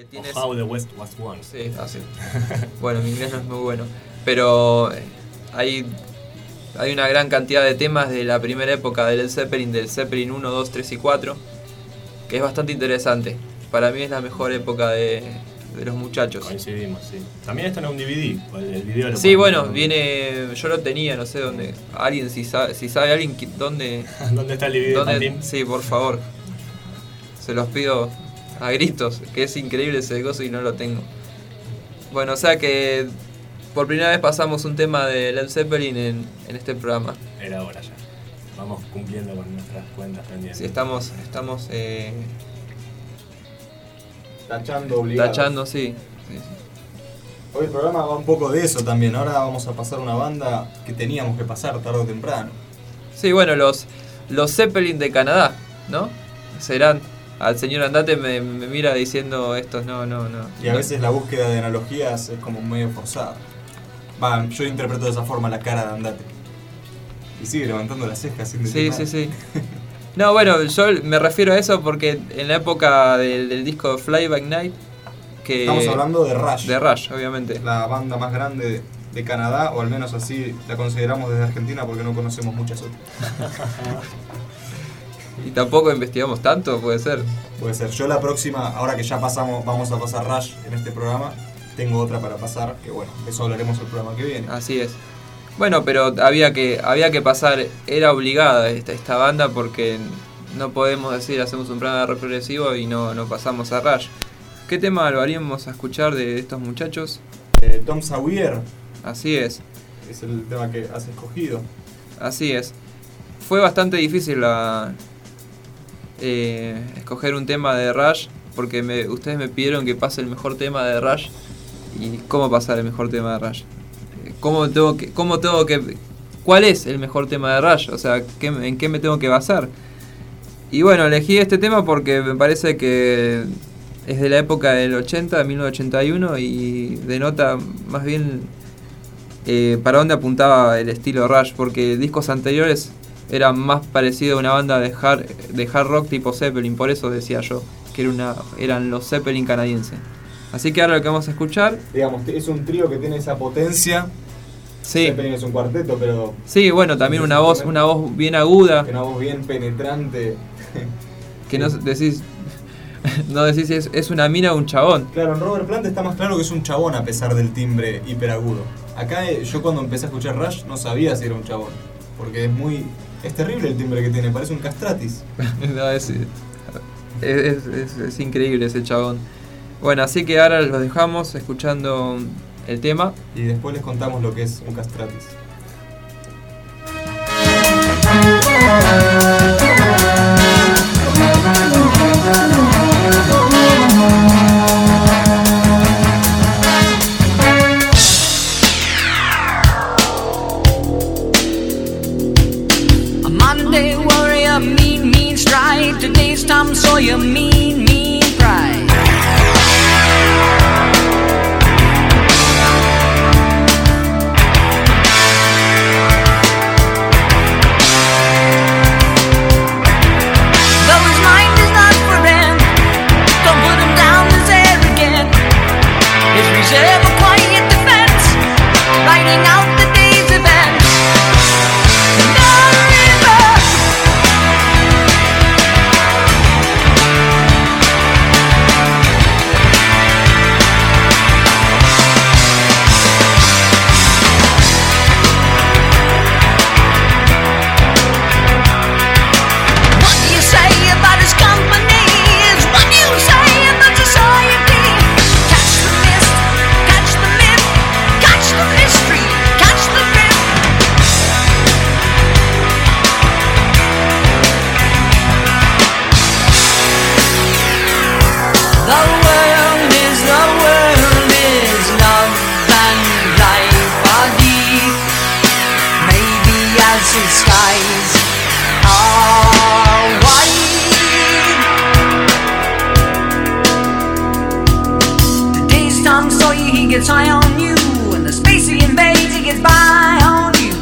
tienes... How the West Was Won. Sí, así. Bueno, mi inglés no es muy bueno. Pero hay una gran cantidad de temas de la primera época de Led Zeppelin, del Zeppelin 1, 2, 3 y 4, que es bastante interesante. Para mí es la mejor época de los muchachos. Coincidimos, sí. También está en un DVD, el video lo Sí, bueno, ver. viene... Yo lo tenía, no sé dónde. Alguien, si sabe alguien dónde... ¿Dónde está el DVD, Martín? Sí, por favor. Se los pido a gritos, que es increíble ese gozo y no lo tengo. Bueno, o sea que por primera vez pasamos un tema de Led Zeppelin en este programa. Era hora ya. Vamos cumpliendo con nuestras cuentas pendientes. Sí, estamos tachando obligados. tachando, sí. Hoy el programa va un poco de eso también. Ahora vamos a pasar una banda que teníamos que pasar tarde o temprano. Sí, bueno, los Zeppelin de Canadá, ¿no? Serán... Al señor Andate me mira diciendo estos no. Y a veces la búsqueda de analogías es como medio forzada. Va, yo interpreto de esa forma la cara de Andate. Y sigue levantando las cejas sin decir nada. Sí. No, bueno, yo me refiero a eso porque en la época del disco Fly By Night, que... Estamos hablando de Rush. De Rush, obviamente. La banda más grande de Canadá, o al menos así la consideramos desde Argentina porque no conocemos muchas otras. Y tampoco investigamos tanto, puede ser. Puede ser. Yo la próxima, ahora que ya vamos a pasar Rush en este programa, tengo otra para pasar, que bueno, eso hablaremos el programa que viene. Así es. Bueno, pero había que pasar, era obligada esta banda porque no podemos decir hacemos un programa de rock progresivo y no pasamos a Rush. ¿Qué tema lo haríamos a escuchar de estos muchachos? Tom Sawyer. Así es. Es el tema que has escogido. Así es. Fue bastante difícil escoger un tema de Rush porque ustedes me pidieron que pase el mejor tema de Rush. ¿Y cómo pasar el mejor tema de Rush? ¿Cuál es el mejor tema de Rush? O sea, ¿en qué me tengo que basar? Y bueno, elegí este tema porque me parece que es de la época del 80, de 1981, y denota más bien para dónde apuntaba el estilo Rush, porque discos anteriores eran más parecido a una banda de hard rock tipo Zeppelin, por eso decía yo que eran los Zeppelin canadienses. Así que ahora lo que vamos a escuchar... Digamos, es un trío que tiene esa potencia. Sí. Zeppelin es un cuarteto, pero... Sí, bueno, también una voz bien aguda. Una voz bien penetrante. Que no decís... No decís si es una mina o un chabón. Claro, en Robert Plant está más claro que es un chabón a pesar del timbre hiperagudo. Acá yo cuando empecé a escuchar Rush no sabía si era un chabón. Porque es terrible el timbre que tiene, parece un castratis. No, es increíble ese chabón. Bueno, así que ahora los dejamos escuchando el tema. Y después les contamos lo que es un castratis. A Monday warrior, mean stride. Today's Tom Sawyer, mean pride. Reserve a quiet defense, writing out the day's events. No river. What do you say about his company is what you say about society. Catch the mist, catch the myth, catch the mystery, catch the drift. The world is love and life are deep. Maybe as the skies are wide. Today's Tom Sawyer, he gets high on you, and the space he invades, he gets by on you.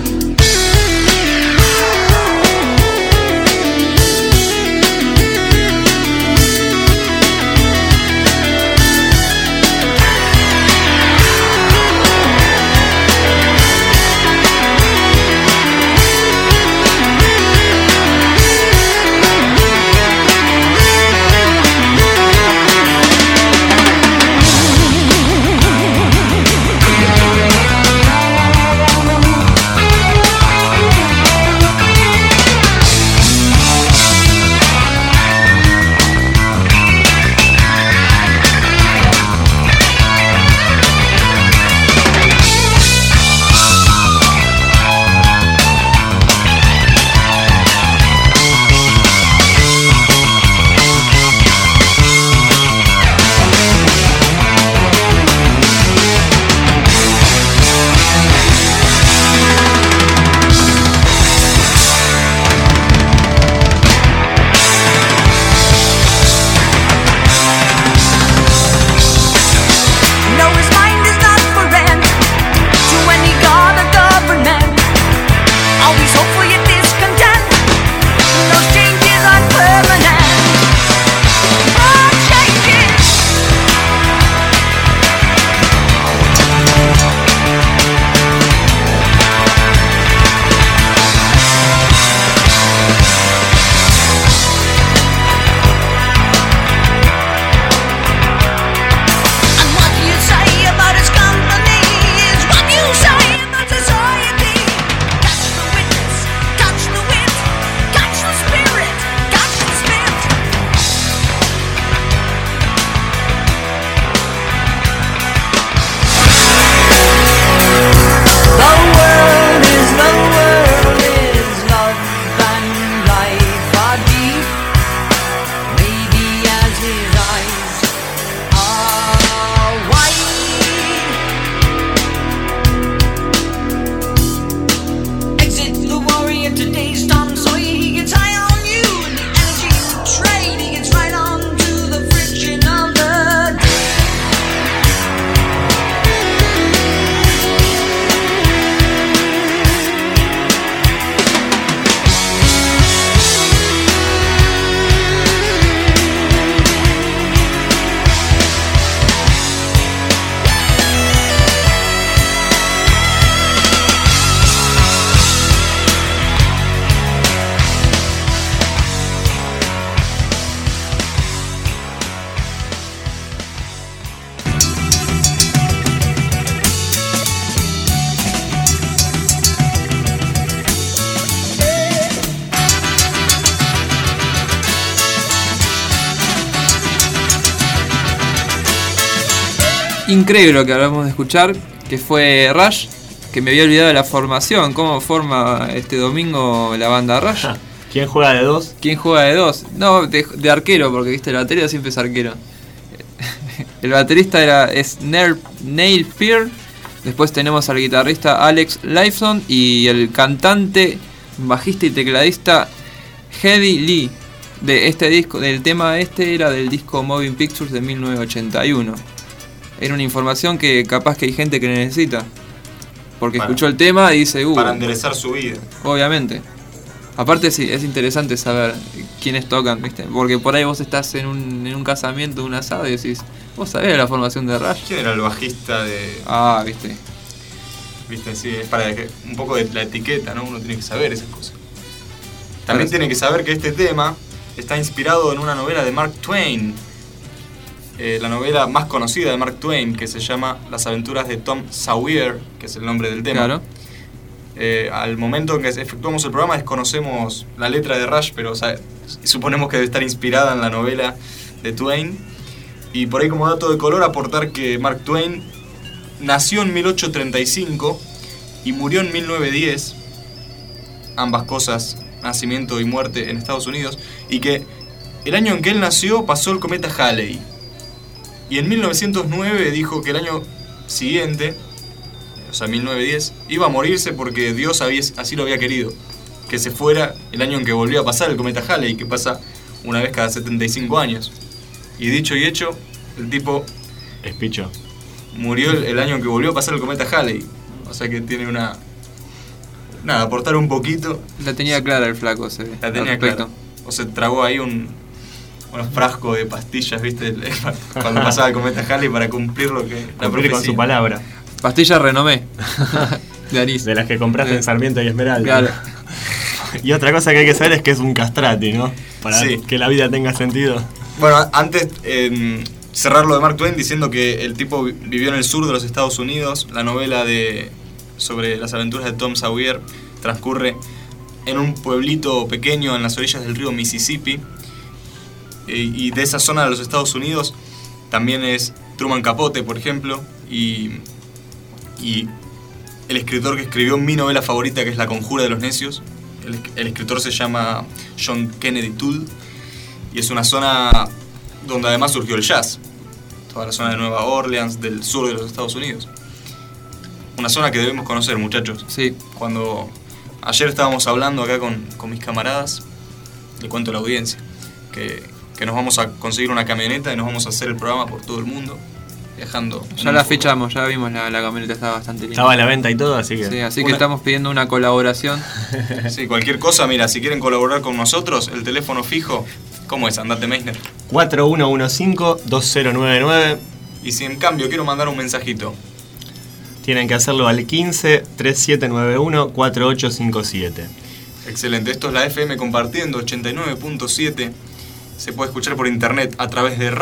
increíble lo que acabamos de escuchar, que fue Rush, que me había olvidado de la formación, cómo forma este domingo la banda Rush. ¿Quién juega de 2? ¿Quién juega de 2? No, de arquero, porque viste, el batería siempre es arquero. El baterista es Neil Peart. Después tenemos al guitarrista Alex Lifeson y el cantante, bajista y tecladista Geddy Lee. De este disco, del tema era del disco Moving Pictures de 1981. Era una información que capaz que hay gente que necesita. Porque escuchó el tema y dice, para enderezar su vida. Obviamente. Aparte sí, es interesante saber quiénes tocan, ¿viste? Porque por ahí vos estás en un casamiento, un asado y decís, ¿vos sabés la formación de Rush? ¿Quién era el bajista de...? Ah, ¿viste? Viste, sí, es para un poco de la etiqueta, ¿no? Uno tiene que saber esas cosas. También tiene que saber que este tema está inspirado en una novela de Mark Twain. La novela más conocida de Mark Twain, que se llama Las aventuras de Tom Sawyer, que es el nombre del tema. Claro. Al momento en que efectuamos el programa desconocemos la letra de Rush, pero suponemos que debe estar inspirada en la novela de Twain. Y por ahí, como dato de color, aportar que Mark Twain nació en 1835 y murió en 1910, ambas cosas, nacimiento y muerte en Estados Unidos, y que el año en que él nació pasó el cometa Halley. Y en 1909 dijo que el año siguiente, o sea 1910, iba a morirse porque Dios así lo había querido, que se fuera el año en que volvió a pasar el cometa Halley, que pasa una vez cada 75 años. Y dicho y hecho, el tipo Espicho. murió el año en que volvió a pasar el cometa Halley. O sea que tiene nada, aportar un poquito. La tenía clara el flaco, se ve. La tenía clara. O se tragó ahí unos frascos de pastillas, ¿viste? Cuando pasaba el cometa Halley para cumplir lo que la Cumplir con su palabra. Pastilla Renomé. De anís. De las que compraste en Sarmiento y Esmeralda. Claro. Y otra cosa que hay que saber es que es un castrati, ¿no? Para que la vida tenga sentido. Bueno, antes cerrar lo de Mark Twain diciendo que el tipo vivió en el sur de los Estados Unidos. La novela sobre las aventuras de Tom Sawyer transcurre en un pueblito pequeño en las orillas del río Mississippi. Y de esa zona de los Estados Unidos también es Truman Capote, por ejemplo, y el escritor que escribió mi novela favorita, que es La conjura de los necios. El escritor se llama John Kennedy Toole y es una zona donde además surgió el jazz, toda la zona de Nueva Orleans, del sur de los Estados Unidos. Una zona que debemos conocer, muchachos. Sí. Cuando ayer estábamos hablando acá con mis camaradas, le cuento a la audiencia que nos vamos a conseguir una camioneta y nos vamos a hacer el programa por todo el mundo, viajando. Ya la fichamos, ya vimos la camioneta, estaba bastante linda. Estaba a la venta y todo, así que... Sí, así que estamos pidiendo una colaboración. Sí, cualquier cosa, mira, si quieren colaborar con nosotros, el teléfono fijo, ¿cómo es? Andate, Meissner. 4115-2099. Y si en cambio quiero mandar un mensajito, tienen que hacerlo al 15-3791-4857. Excelente, esto es la FM Compartiendo 89.7. Se puede escuchar por internet a través de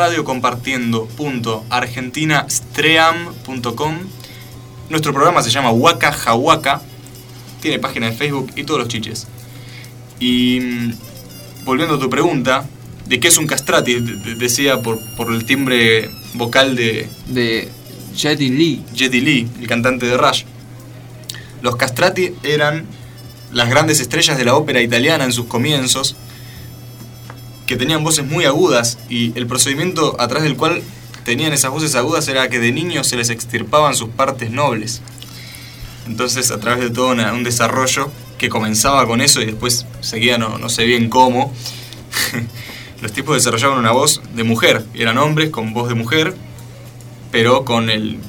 radiocompartiendo.argentinastream.com. Nuestro programa se llama Waka Jawaka, tiene página de Facebook y todos los chiches. Y volviendo a tu pregunta, ¿de qué es un castrati? Decía por el timbre vocal de Geddy Lee. Geddy Lee, el cantante de Rush. Los castrati eran las grandes estrellas de la ópera italiana en sus comienzos, que tenían voces muy agudas, y el procedimiento a través del cual tenían esas voces agudas era que de niños se les extirpaban sus partes nobles. Entonces, a través de todo un desarrollo que comenzaba con eso y después seguía no sé bien cómo, los tipos desarrollaban una voz de mujer. Eran hombres con voz de mujer, pero con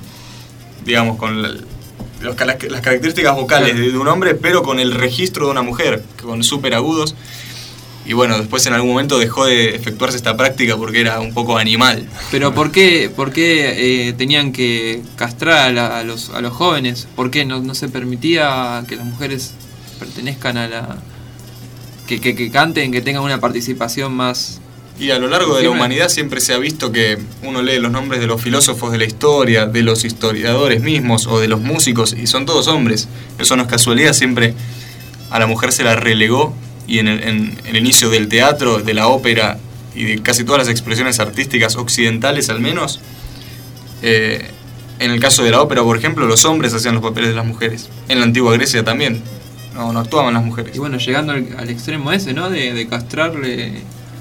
las características vocales de un hombre, pero con el registro de una mujer, con súper agudos. Y bueno, después en algún momento dejó de efectuarse esta práctica porque era un poco animal. Pero ¿por qué tenían que castrar a los jóvenes? ¿Por qué no se permitía que las mujeres pertenezcan a la... que canten, que tengan una participación más... Y a lo largo de la humanidad siempre se ha visto que uno lee los nombres de los filósofos de la historia, de los historiadores mismos o de los músicos, y son todos hombres. Eso no es casualidad, siempre a la mujer se la relegó. Y en el inicio del teatro, de la ópera y de casi todas las expresiones artísticas occidentales al menos, En el caso de la ópera, por ejemplo, los hombres hacían los papeles de las mujeres. En la antigua Grecia también. No actuaban las mujeres. Y bueno, llegando al extremo ese, ¿no? De castrarle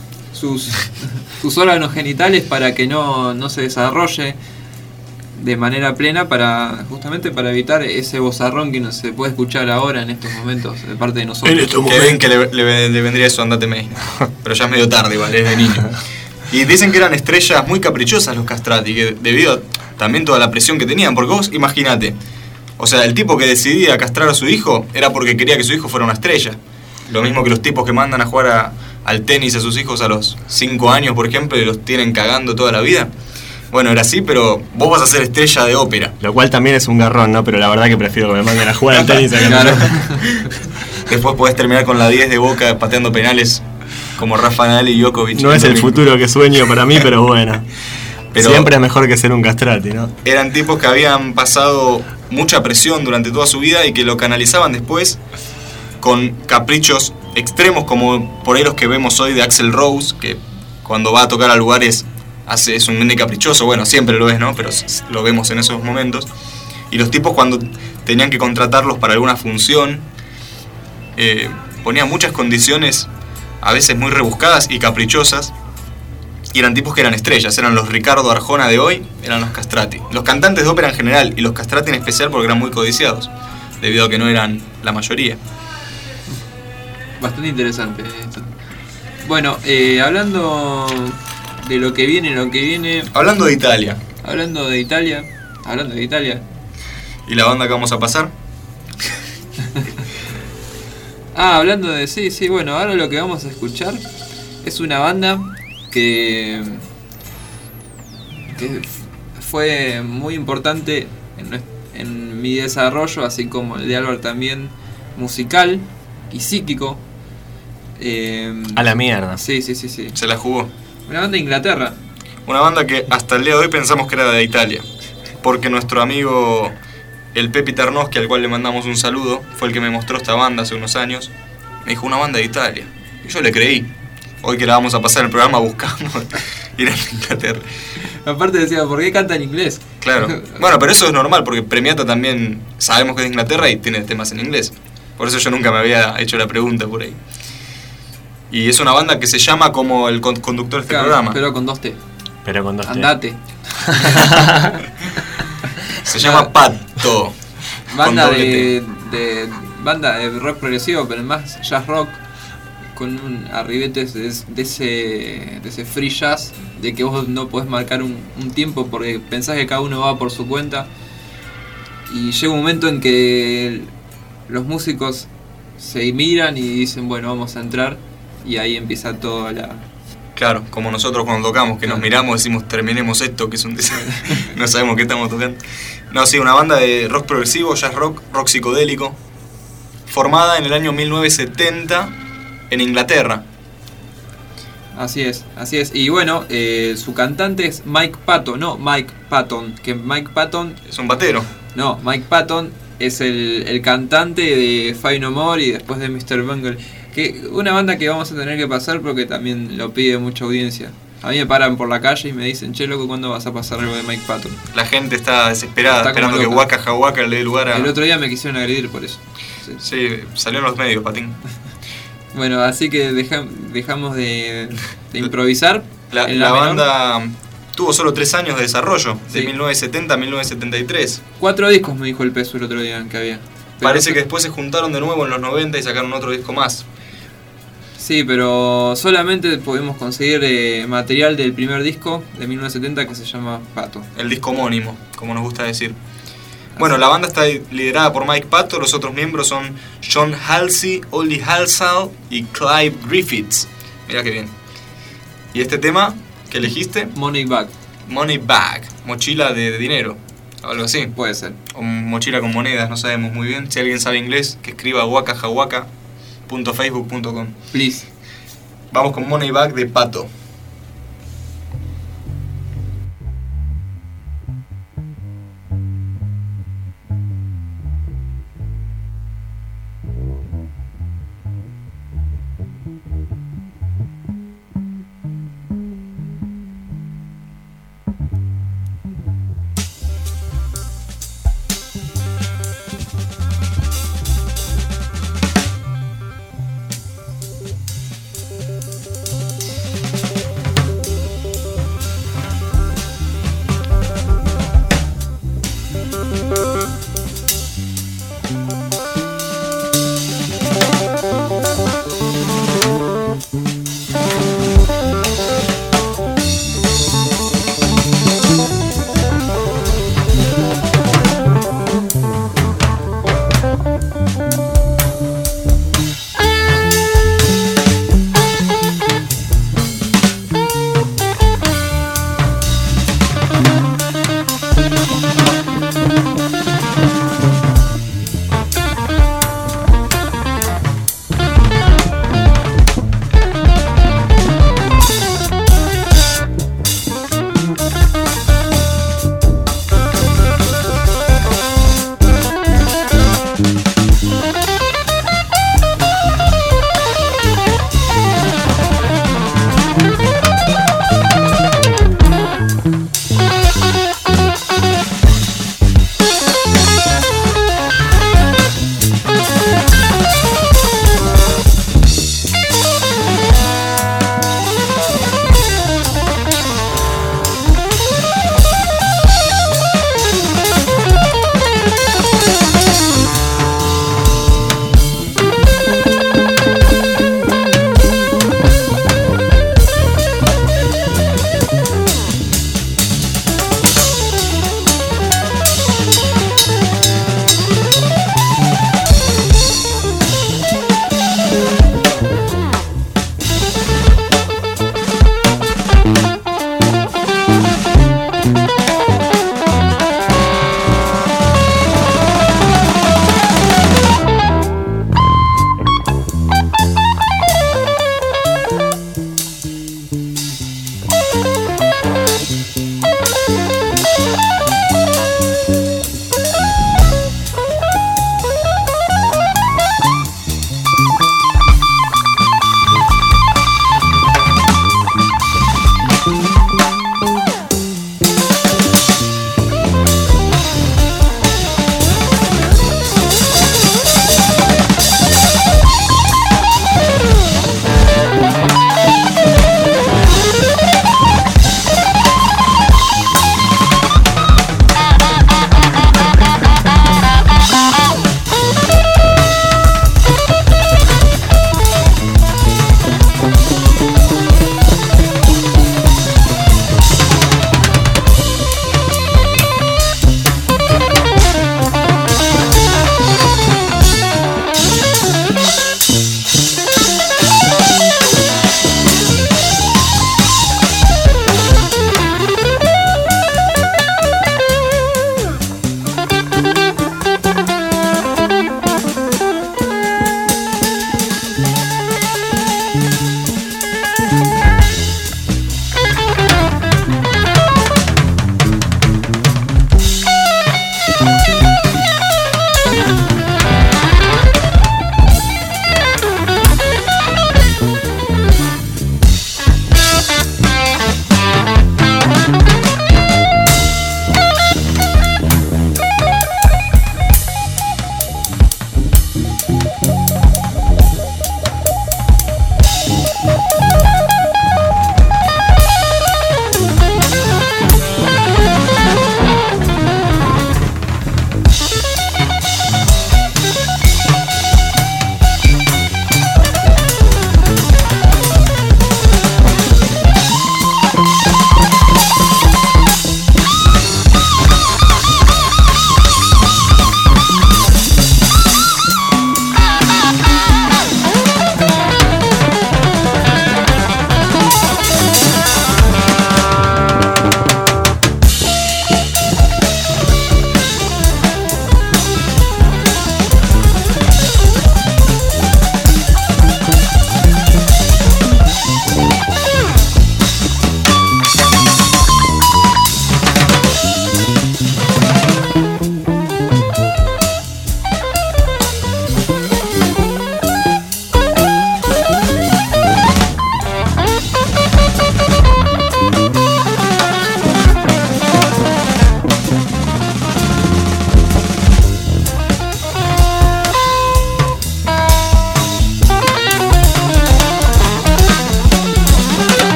sus órganos genitales para que no se desarrolle de manera plena, justamente para evitar ese vozarrón que no se puede escuchar ahora en estos momentos de parte de nosotros. Que ven que le vendría eso, andate May. Pero ya es medio tarde igual, es de niño. Y dicen que eran estrellas muy caprichosas los castrati, que debido a también toda la presión que tenían, porque vos imagínate, o sea, el tipo que decidía castrar a su hijo era porque quería que su hijo fuera una estrella. Lo mismo que los tipos que mandan a jugar al tenis a sus hijos a los 5 años, por ejemplo, y los tienen cagando toda la vida. Bueno, era así, pero vos vas a ser estrella de ópera. Lo cual también es un garrón, ¿no? Pero la verdad que prefiero que me manden a jugar al tenis a que Claro. Después podés terminar con la 10 de Boca pateando penales como Rafa Nadal y Djokovic. No es el futuro que sueño para mí, pero bueno. Pero siempre es mejor que ser un castrati, ¿no? eran tipos que habían pasado mucha presión durante toda su vida y que lo canalizaban después con caprichos extremos, como por ahí los que vemos hoy de Axl Rose, que cuando va a tocar a lugares es un nene caprichoso. Bueno, siempre lo es, ¿no? Pero lo vemos en esos momentos. Y los tipos, cuando tenían que contratarlos para alguna función, ponían muchas condiciones, a veces muy rebuscadas y caprichosas. Y eran tipos que eran estrellas, eran los Ricardo Arjona de hoy, eran los castrati. Los cantantes de ópera en general y los castrati en especial porque eran muy codiciados, debido a que no eran la mayoría. Bastante interesante esto. Bueno, hablando de lo que viene... Hablando de Italia, Hablando de Italia... ¿y la banda que vamos a pasar? Hablando de... Sí, bueno, ahora lo que vamos a escuchar es una banda que fue muy importante en mi desarrollo, así como el de Albert también, musical y psíquico. A la mierda. Sí. Se la jugó. Una banda de Inglaterra. Una banda que hasta el día de hoy pensamos que era de Italia, porque nuestro amigo el Pepi Tarnowski, al cual le mandamos un saludo, fue el que me mostró esta banda hace unos años. Me dijo, una banda de Italia. Y yo le creí. Hoy que la vamos a pasar el programa buscamos y era de Inglaterra. Aparte decía, ¿por qué canta en inglés? Claro. Bueno, pero eso es normal, porque Premiata también sabemos que es de Inglaterra y tiene temas en inglés. Por eso yo nunca me había hecho la pregunta por ahí. Y es una banda que se llama como el conductor de este programa. Pero con 2 T. Pero con 2 T. Andate. Se llama Pato. Banda con doble de banda de rock progresivo, pero más jazz rock, con un arribetes de ese free jazz, de que vos no podés marcar un tiempo porque pensás que cada uno va por su cuenta. Y llega un momento en que los músicos se miran y dicen, bueno, vamos a entrar, y ahí empieza toda la... Claro, como nosotros cuando tocamos, que nos miramos y decimos, terminemos esto, que es un desastre. No sabemos qué estamos tocando. No, sí, una banda de rock progresivo, jazz rock, rock psicodélico, formada en el año 1970 en Inglaterra. Así es. Y bueno, su cantante es Mike Patton, no Mike Patton, que Mike Patton... Es un batero. No, Mike Patton es el cantante de Faith No More y después de Mr. Bungle. Que una banda que vamos a tener que pasar porque también lo pide mucha audiencia. A mí me paran por la calle y me dicen, che loco, ¿cuándo vas a pasar algo de Mike Patton? La gente está desesperada, Está esperando como que loca. Waka Jawaka le dé lugar a... El otro día me quisieron agredir por eso. Sí, salió en los medios, Patín. Bueno, así que dejamos de improvisar. La menor. banda tuvo solo 3 años de desarrollo, de Sí. 1970 a 1973. 4 discos me dijo el Peso el otro día que había. Pero Parece que después se juntaron de nuevo en los 90 y sacaron otro disco más. Sí, pero solamente podemos conseguir material del primer disco de 1970 que se llama Pato. El disco homónimo, como nos gusta decir. Bueno, la banda está liderada por Mike Patton, los otros miembros son John Halsey, Ollie Halsall y Clive Griffiths. Mirá qué bien. ¿Y este tema que elegiste? Money Bag, Money Bag, mochila de dinero, o algo así. puede ser. O mochila con monedas, no sabemos muy bien. Si alguien sabe inglés, que escriba wakajawaka.facebook.com. Please. Vamos con Money Bag de Pato.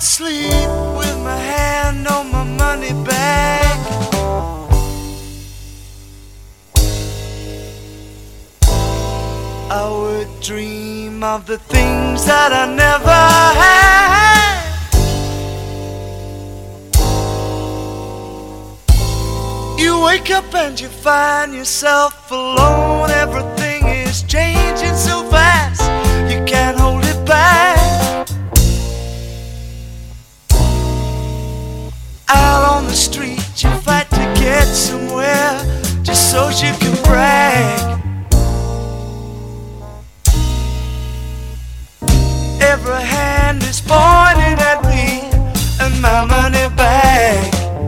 sleep with my hand on my money bag. I would dream of the things that I never had. You wake up and you find yourself alone. Everything is changing so fast, you can't hold it back. Out on the street you fight to get somewhere, just so you can brag. Every hand is pointing at me and my money bag.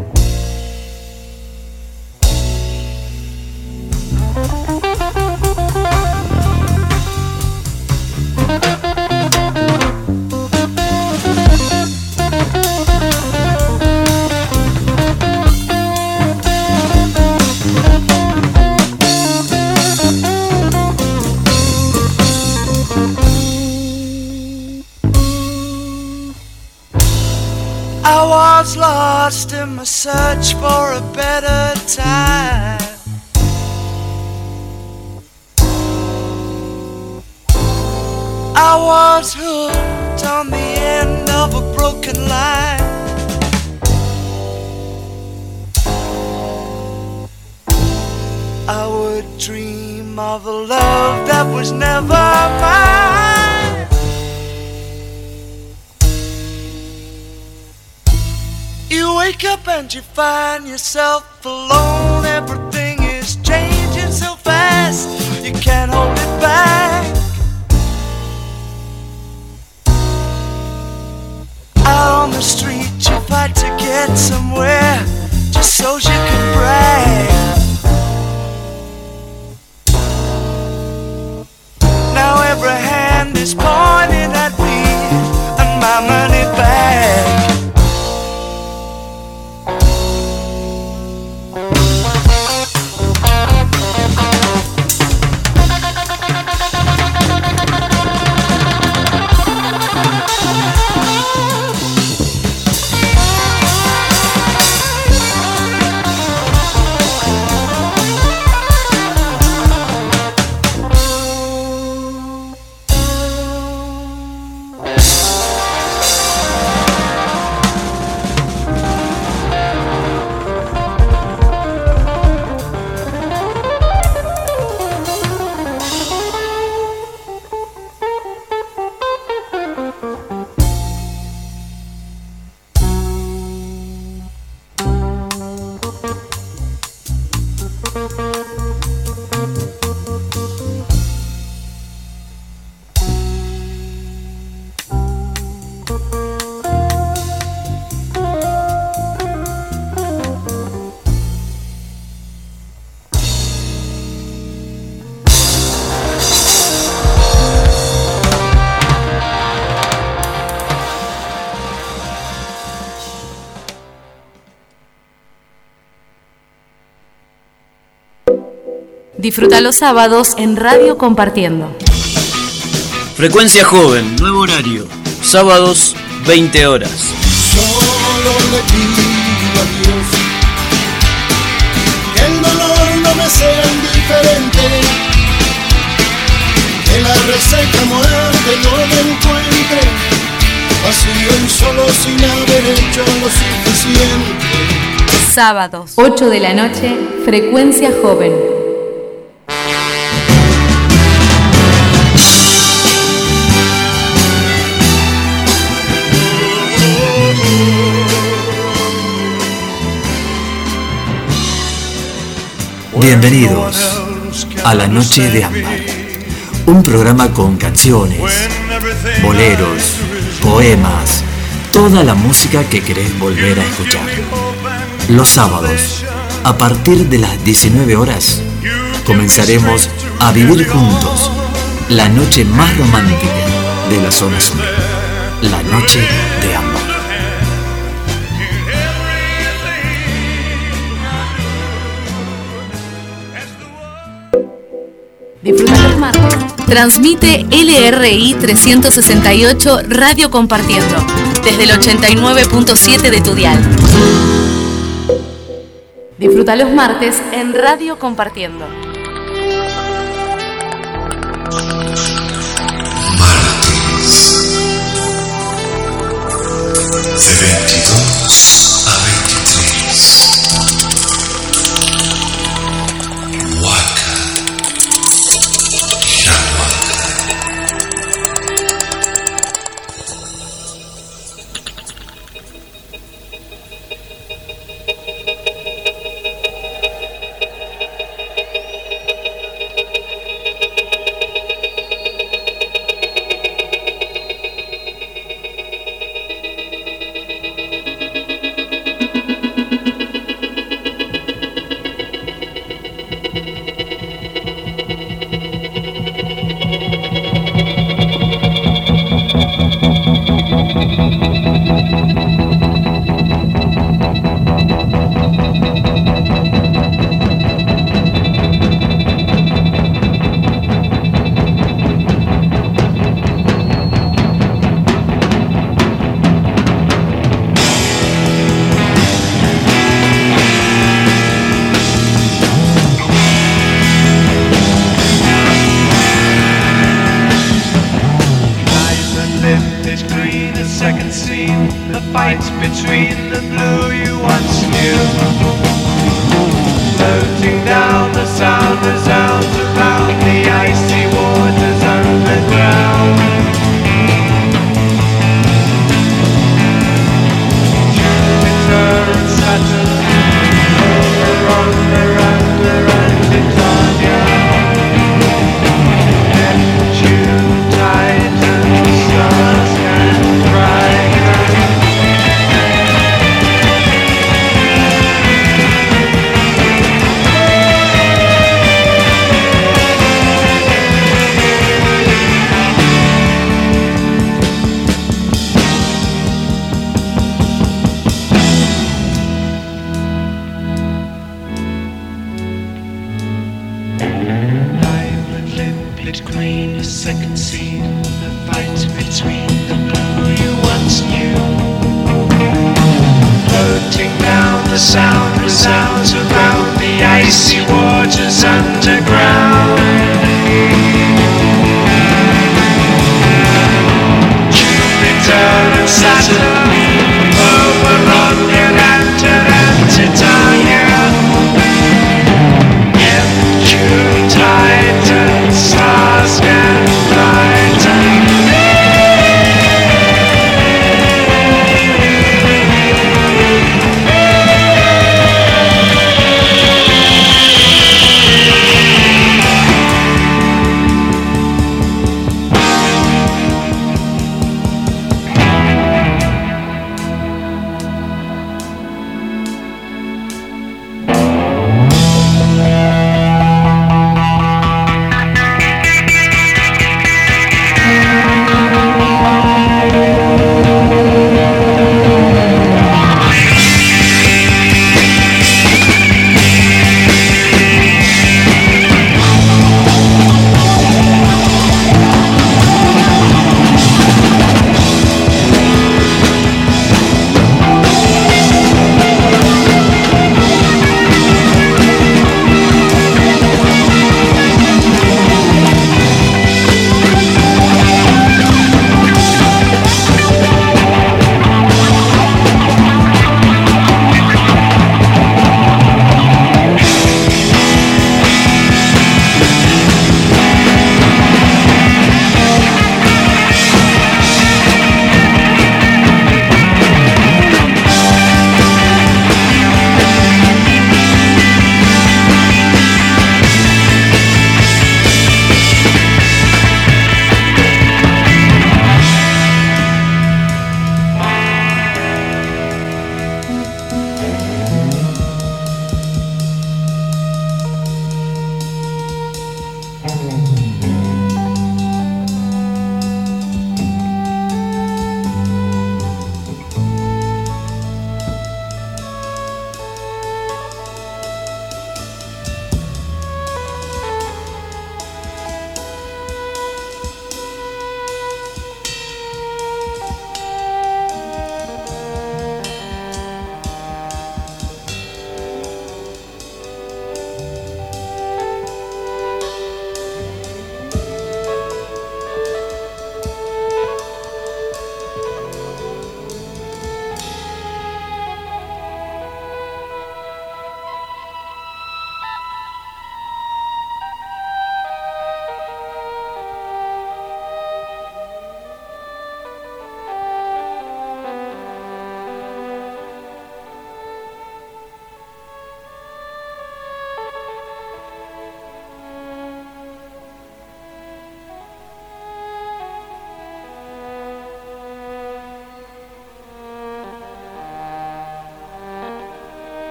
I was lost in my search for a better time. I was hooked on the end of a broken line. I would dream of a love that was never mine. You wake up and you find yourself alone. Everything is changing so fast, you can't hold it back. Out on the street you fight to get somewhere, just so you can brag. Now every hand is pointing at me and my money bag. Disfruta los sábados en Radio Compartiendo. Frecuencia Joven, nuevo horario. Sábados, 20 horas. Solo le pido a Dios que el dolor no me sea indiferente, que la reseca muerte no me encuentre vacío y solo sin haber hecho lo suficiente. Sábados, 8 de la noche, Frecuencia Joven. Bienvenidos a La Noche de Ámbar, un programa con canciones, boleros, poemas, toda la música que querés volver a escuchar. Los sábados, a partir de las 19 horas, comenzaremos a vivir juntos la noche más romántica de la zona sur, La Noche de Ámbar. Disfruta los martes. Transmite LRI 368 Radio Compartiendo. desde el 89.7 de tu dial. Disfruta los martes en Radio Compartiendo. De 22 a 23. Waka.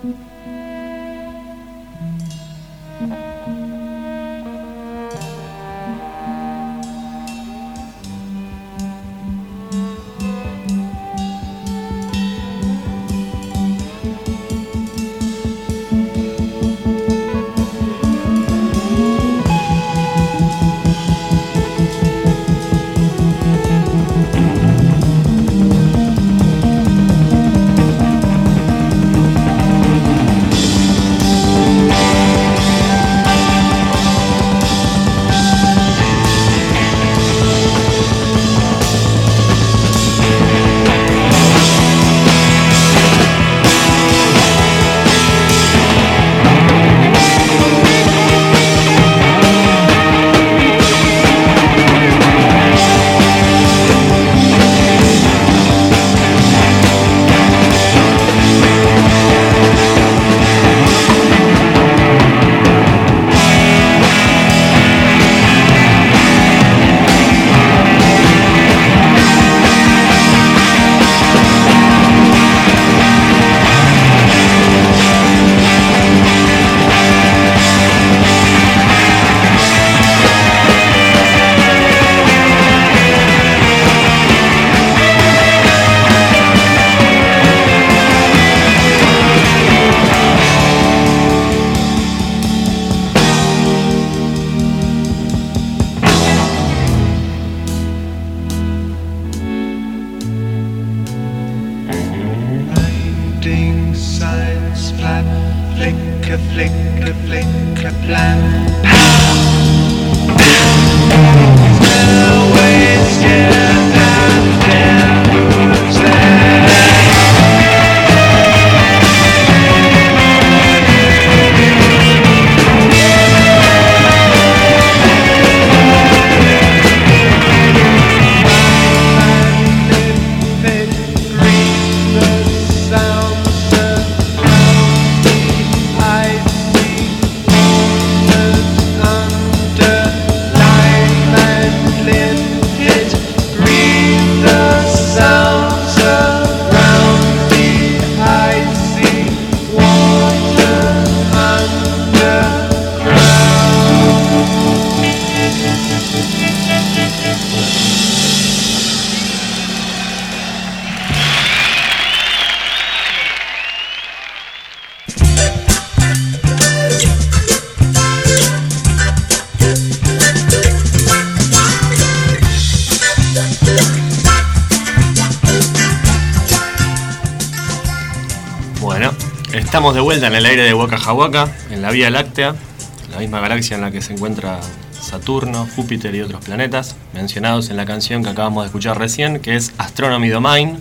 Estamos de vuelta en el aire de Waka Jawaka, en la Vía Láctea, la misma galaxia en la que se encuentra Saturno, Júpiter y otros planetas, mencionados en la canción que acabamos de escuchar recién, que es Astronomy Domain,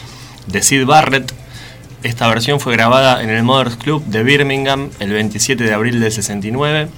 de Syd Barrett. Esta versión fue grabada en el Mothers Club de Birmingham el 27 de abril del 69.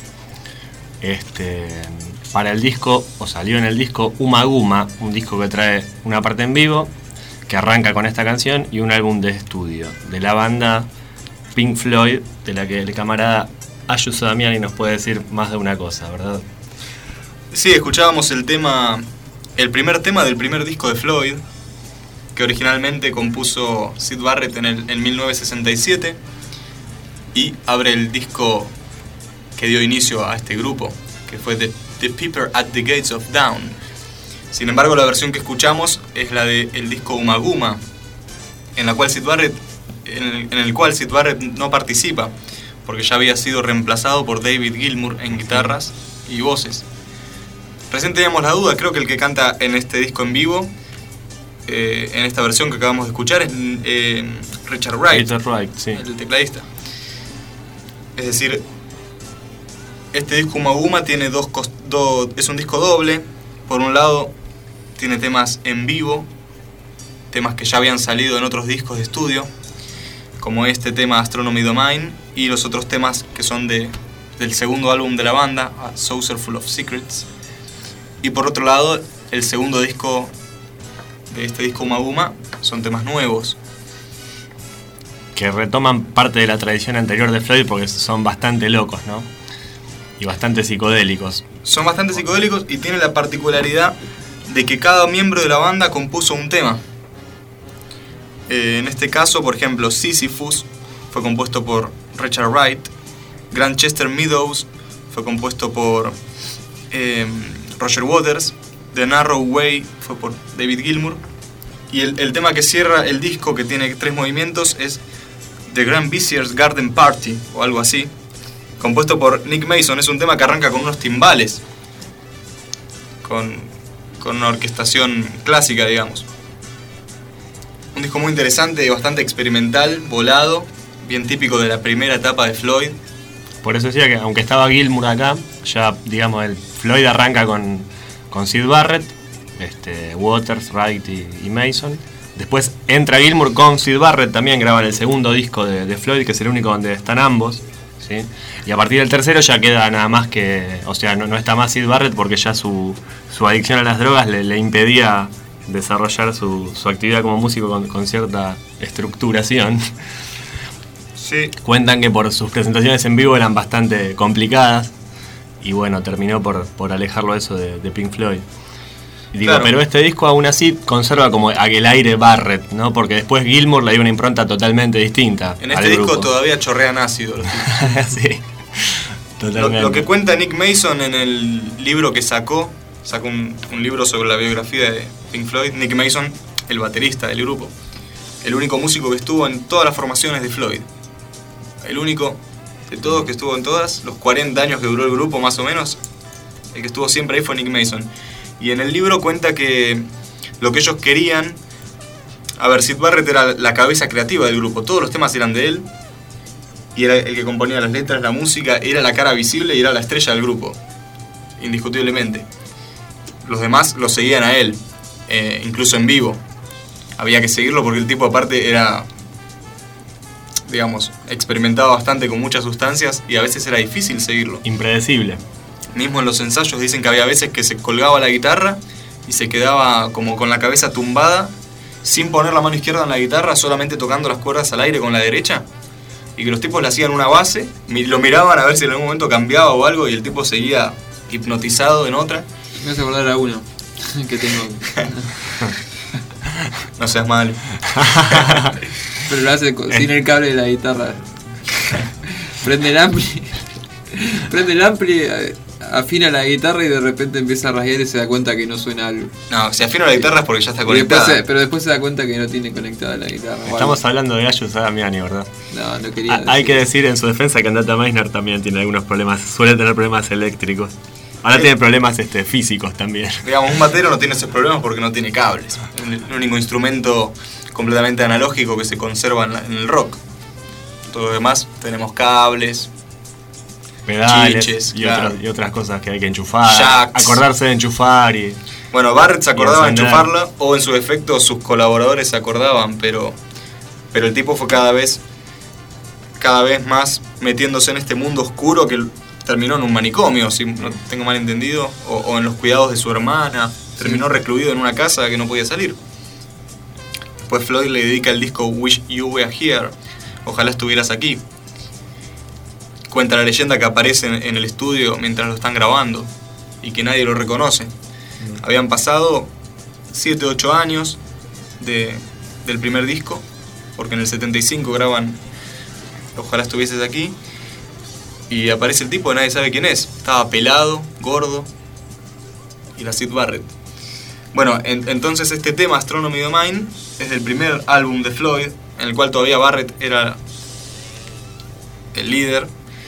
Para el disco, o salió en el disco Ummagumma, un disco que trae una parte en vivo, que arranca con esta canción, y un álbum de estudio de la banda Pink Floyd, de la que el camarada Ayuso Damiani nos puede decir más de una cosa, ¿verdad? Sí, escuchábamos el primer tema del primer disco de Floyd, que originalmente compuso Syd Barrett en 1967, y abre el disco que dio inicio a este grupo, que fue The Piper at the Gates of Dawn. Sin embargo, la versión que escuchamos es la del disco Ummagumma, en el cual Syd Barrett no participa, porque ya había sido reemplazado por David Gilmour en guitarras y voces. Recién teníamos la duda, creo que el que canta en este disco en vivo, en esta versión que acabamos de escuchar, es Richard Wright, sí, el tecladista. Es decir, este disco Ummagumma tiene es un disco doble. Por un lado, tiene temas en vivo, temas que ya habían salido en otros discos de estudio, como este tema Astronomy Domain, y los otros temas que son del segundo álbum de la banda, A Saucer Full of Secrets. Y por otro lado, el segundo disco de este disco Ummagumma son temas nuevos, que retoman parte de la tradición anterior de Floyd, porque son bastante locos, ¿no? Y bastante psicodélicos. Son bastante psicodélicos y tienen la particularidad de que cada miembro de la banda compuso un tema. En este caso, por ejemplo, Sisyphus fue compuesto por Richard Wright. Grantchester Meadows fue compuesto por Roger Waters. The Narrow Way fue por David Gilmour. Y el tema que cierra el disco, que tiene 3 movimientos, es The Grand Vizier's Garden Party, o algo así, compuesto por Nick Mason. Es un tema que arranca con unos timbales, con una orquestación clásica, digamos. Un disco muy interesante, bastante experimental, volado, bien típico de la primera etapa de Floyd. Por eso decía que aunque estaba Gilmour acá, ya digamos el Floyd arranca con Syd Barrett, Waters, Wright y Mason. Después entra Gilmour con Syd Barrett, también graban el segundo disco de Floyd, que es el único donde están ambos, ¿sí? Y a partir del tercero ya queda nada más que, o sea, no está más Syd Barrett porque ya su adicción a las drogas le impedía desarrollar su actividad como músico con cierta estructuración. Sí. Cuentan que por sus presentaciones en vivo eran bastante complicadas y bueno, terminó por alejarlo eso de Pink Floyd. Y digo, claro. Pero este disco aún así conserva como aquel aire Barrett, ¿no? Porque después Gilmour le dio una impronta totalmente distinta. En este disco todavía chorrean ácido los tipos. Sí, totalmente. Lo que cuenta Nick Mason en el libro que sacó un libro sobre la biografía de Pink Floyd. Nick Mason, el baterista del grupo, el único músico que estuvo en todas las formaciones de Floyd, el único de todos que estuvo en todas, los 40 años que duró el grupo más o menos, el que estuvo siempre ahí fue Nick Mason. Y en el libro cuenta que lo que ellos querían, a ver, Syd Barrett era la cabeza creativa del grupo, todos los temas eran de él, y era el que componía las letras, la música, era la cara visible y era la estrella del grupo, indiscutiblemente. Los demás lo seguían a él, incluso en vivo. Había que seguirlo porque el tipo aparte era, digamos, experimentaba bastante con muchas sustancias y a veces era difícil seguirlo. Impredecible. Mismo en los ensayos dicen que había veces que se colgaba la guitarra y se quedaba como con la cabeza tumbada, sin poner la mano izquierda en la guitarra, solamente tocando las cuerdas al aire con la derecha, y que los tipos le hacían una base, lo miraban a ver si en algún momento cambiaba o algo, y el tipo seguía hipnotizado en otra. Me hace acordar a uno que tengo. No seas malo. Pero lo hace sin el cable de la guitarra. Prende el ampli, afina la guitarra y de repente empieza a rasguear y se da cuenta que no suena algo. No, si afina la guitarra es porque ya está conectada. Pero después se da cuenta que no tiene conectada la guitarra. Estamos hablando de Ayus Adamiani, ¿verdad? No quería decir. Hay que decir en su defensa que Andata Meisner también tiene algunos problemas, suele tener problemas eléctricos. Ahora tiene problemas físicos también. Digamos, un batero no tiene esos problemas porque no tiene cables. Es el único instrumento completamente analógico que se conserva en el rock. Todo lo demás tenemos cables, pedales, chiches, y otras cosas que hay que enchufar, jacks. Acordarse de enchufar y... Bueno, Barrett se acordaba de enchufarla, o en su defecto sus colaboradores se acordaban, pero el tipo fue cada vez más metiéndose en este mundo oscuro que terminó en un manicomio, si no tengo mal entendido, o en los cuidados de su hermana. Terminó recluido en una casa que no podía salir. Después Floyd le dedica el disco Wish You Were Here, ojalá estuvieras aquí. Cuenta la leyenda que aparece en el estudio mientras lo están grabando y que nadie lo reconoce. Habían pasado 7 o 8 años del primer disco, porque en el 75 graban Ojalá estuvieses aquí, y aparece el tipo y nadie sabe quién es. Estaba pelado, gordo, y era Syd Barrett. Bueno, entonces este tema, Astronomy Domain, es del primer álbum de Floyd, en el cual todavía Barrett era el líder.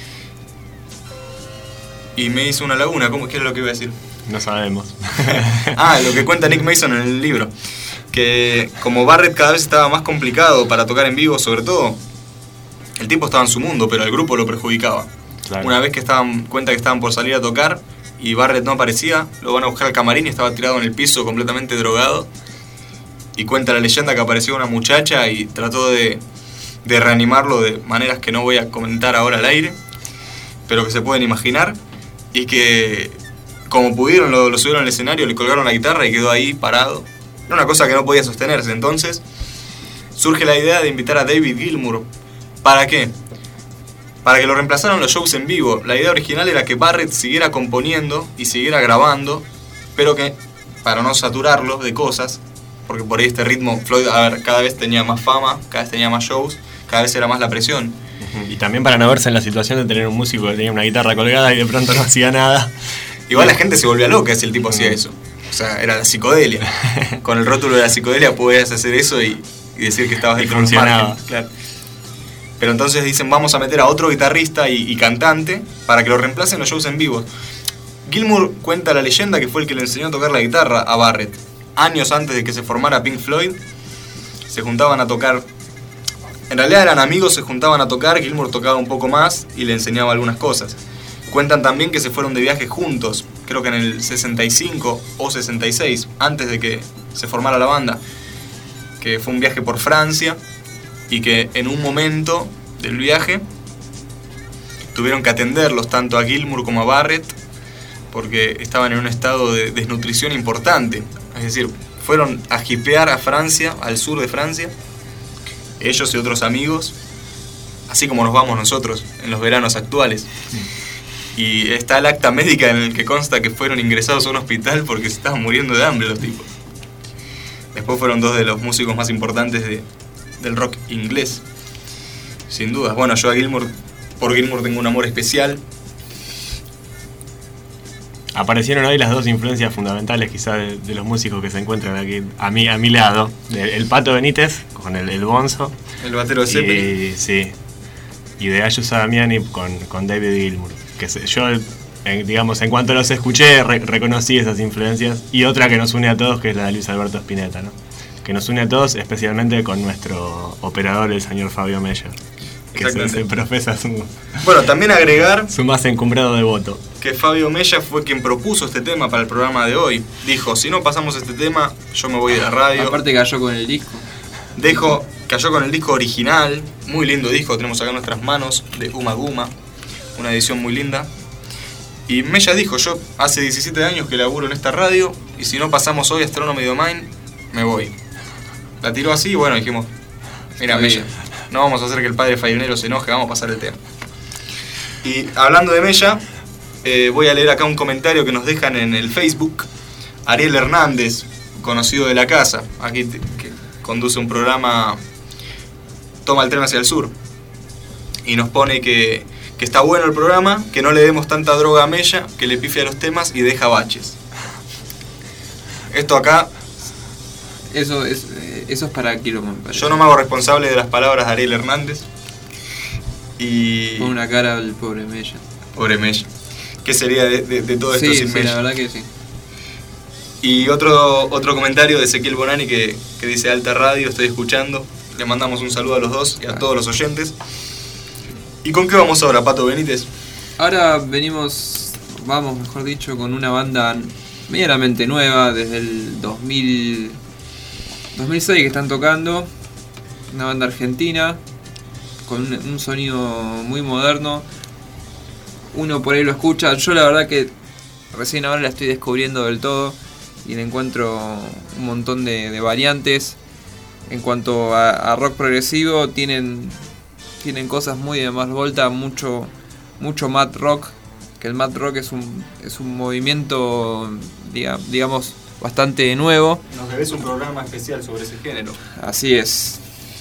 Y me hizo una laguna. ¿Qué es lo que iba a decir? No sabemos. Lo que cuenta Nick Mason en el libro, que como Barrett cada vez estaba más complicado para tocar en vivo, sobre todo, el tipo estaba en su mundo, pero el grupo lo perjudicaba. Claro. Una vez que cuenta que estaban por salir a tocar y Barrett no aparecía, lo van a buscar al camarín y estaba tirado en el piso completamente drogado. Y cuenta la leyenda que apareció una muchacha y trató de reanimarlo de maneras que no voy a comentar ahora al aire, pero que se pueden imaginar. Y que como pudieron lo subieron al escenario, le colgaron la guitarra y quedó ahí parado. Era una cosa que no podía sostenerse. Entonces surge la idea de invitar a David Gilmour. ¿Para qué? Para que lo reemplazaran los shows en vivo. La idea original era que Barrett siguiera componiendo y siguiera grabando, pero que, para no saturarlo de cosas, porque por ahí este ritmo, Floyd, cada vez tenía más fama, cada vez tenía más shows, cada vez era más la presión. Y también para no verse en la situación de tener un músico que tenía una guitarra colgada y de pronto no hacía nada. Igual la gente se volvía loca si el tipo hacía eso. O sea, era la psicodelia. Con el rótulo de la psicodelia podías hacer eso y decir que estabas dentro del margen. Claro. Pero entonces dicen, vamos a meter a otro guitarrista y cantante para que lo reemplacen en los shows en vivo. Gilmour cuenta la leyenda que fue el que le enseñó a tocar la guitarra a Barrett. Años antes de que se formara Pink Floyd, se juntaban a tocar. En realidad eran amigos, se juntaban a tocar, Gilmour tocaba un poco más y le enseñaba algunas cosas. Cuentan también que se fueron de viaje juntos, creo que en el 65 o 66, antes de que se formara la banda, que fue un viaje por Francia y que en un momento del viaje tuvieron que atenderlos tanto a Gilmour como a Barrett porque estaban en un estado de desnutrición importante. Es decir, fueron a jipear a Francia, al sur de Francia, ellos y otros amigos, así como nos vamos nosotros en los veranos actuales. Y está el acta médica en el que consta que fueron ingresados a un hospital porque se estaban muriendo de hambre los tipos. Después fueron dos de los músicos más importantes del rock inglés, sin duda. Bueno, yo por Gilmour tengo un amor especial. Aparecieron hoy las dos influencias fundamentales quizá de los músicos que se encuentran aquí a mi lado. El Pato Benítez con el Bonzo. El batero de Zeppelin. Sí. Y de Ayuso Damiani con David Gilmour. Que yo, digamos, en cuanto los escuché, reconocí esas influencias. Y otra que nos une a todos, que es la de Luis Alberto Spinetta, ¿no? Que nos une a todos, especialmente con nuestro operador, el señor Fabio Mella. Que se profesa también agregar su más encumbrado devoto. Que Fabio Mella fue quien propuso este tema para el programa de hoy. Dijo, si no pasamos este tema, yo me voy de la radio. Aparte cayó con el disco. Cayó con el disco original, muy lindo disco, tenemos acá en nuestras manos, de Uma Guma, una edición muy linda. Y Mella dijo, yo hace 17 años que laburo en esta radio, y si no pasamos hoy Astronomy Domain, me voy. La tiró así y bueno, dijimos, mira Mella, no vamos a hacer que el padre Farinero se enoje, vamos a pasar el tema. Y hablando de Mella, voy a leer acá un comentario que nos dejan en el Facebook. Ariel Hernández, conocido de la casa, aquí que conduce un programa, Toma el tren hacia el sur, y nos pone que está bueno el programa, que no le demos tanta droga a Mella, que le pifia los temas y deja baches. Esto acá... Eso es para Quilombo. Yo no me hago responsable de las palabras de Ariel Hernández. Y... Con una cara al pobre Mella. Pobre Mella. ¿Qué sería de todo esto sin Mella? Sí, la verdad que sí. Y otro comentario de Ezequiel Bonani que dice Alta Radio, estoy escuchando. Le mandamos un saludo a los dos y a todos los oyentes. ¿Y con qué vamos ahora, Pato Benítez? Ahora vamos mejor dicho, con una banda medianamente nueva, desde el 2006 que están tocando. Una banda argentina, con un sonido muy moderno. Uno por ahí lo escucha. Yo la verdad que recién ahora la estoy descubriendo del todo y le encuentro un montón de variantes. En cuanto a rock progresivo, tienen cosas muy de Mars Volta, mucho math rock, que el math rock es un movimiento, digamos, bastante nuevo. Nos debes un programa especial sobre ese género. Así es.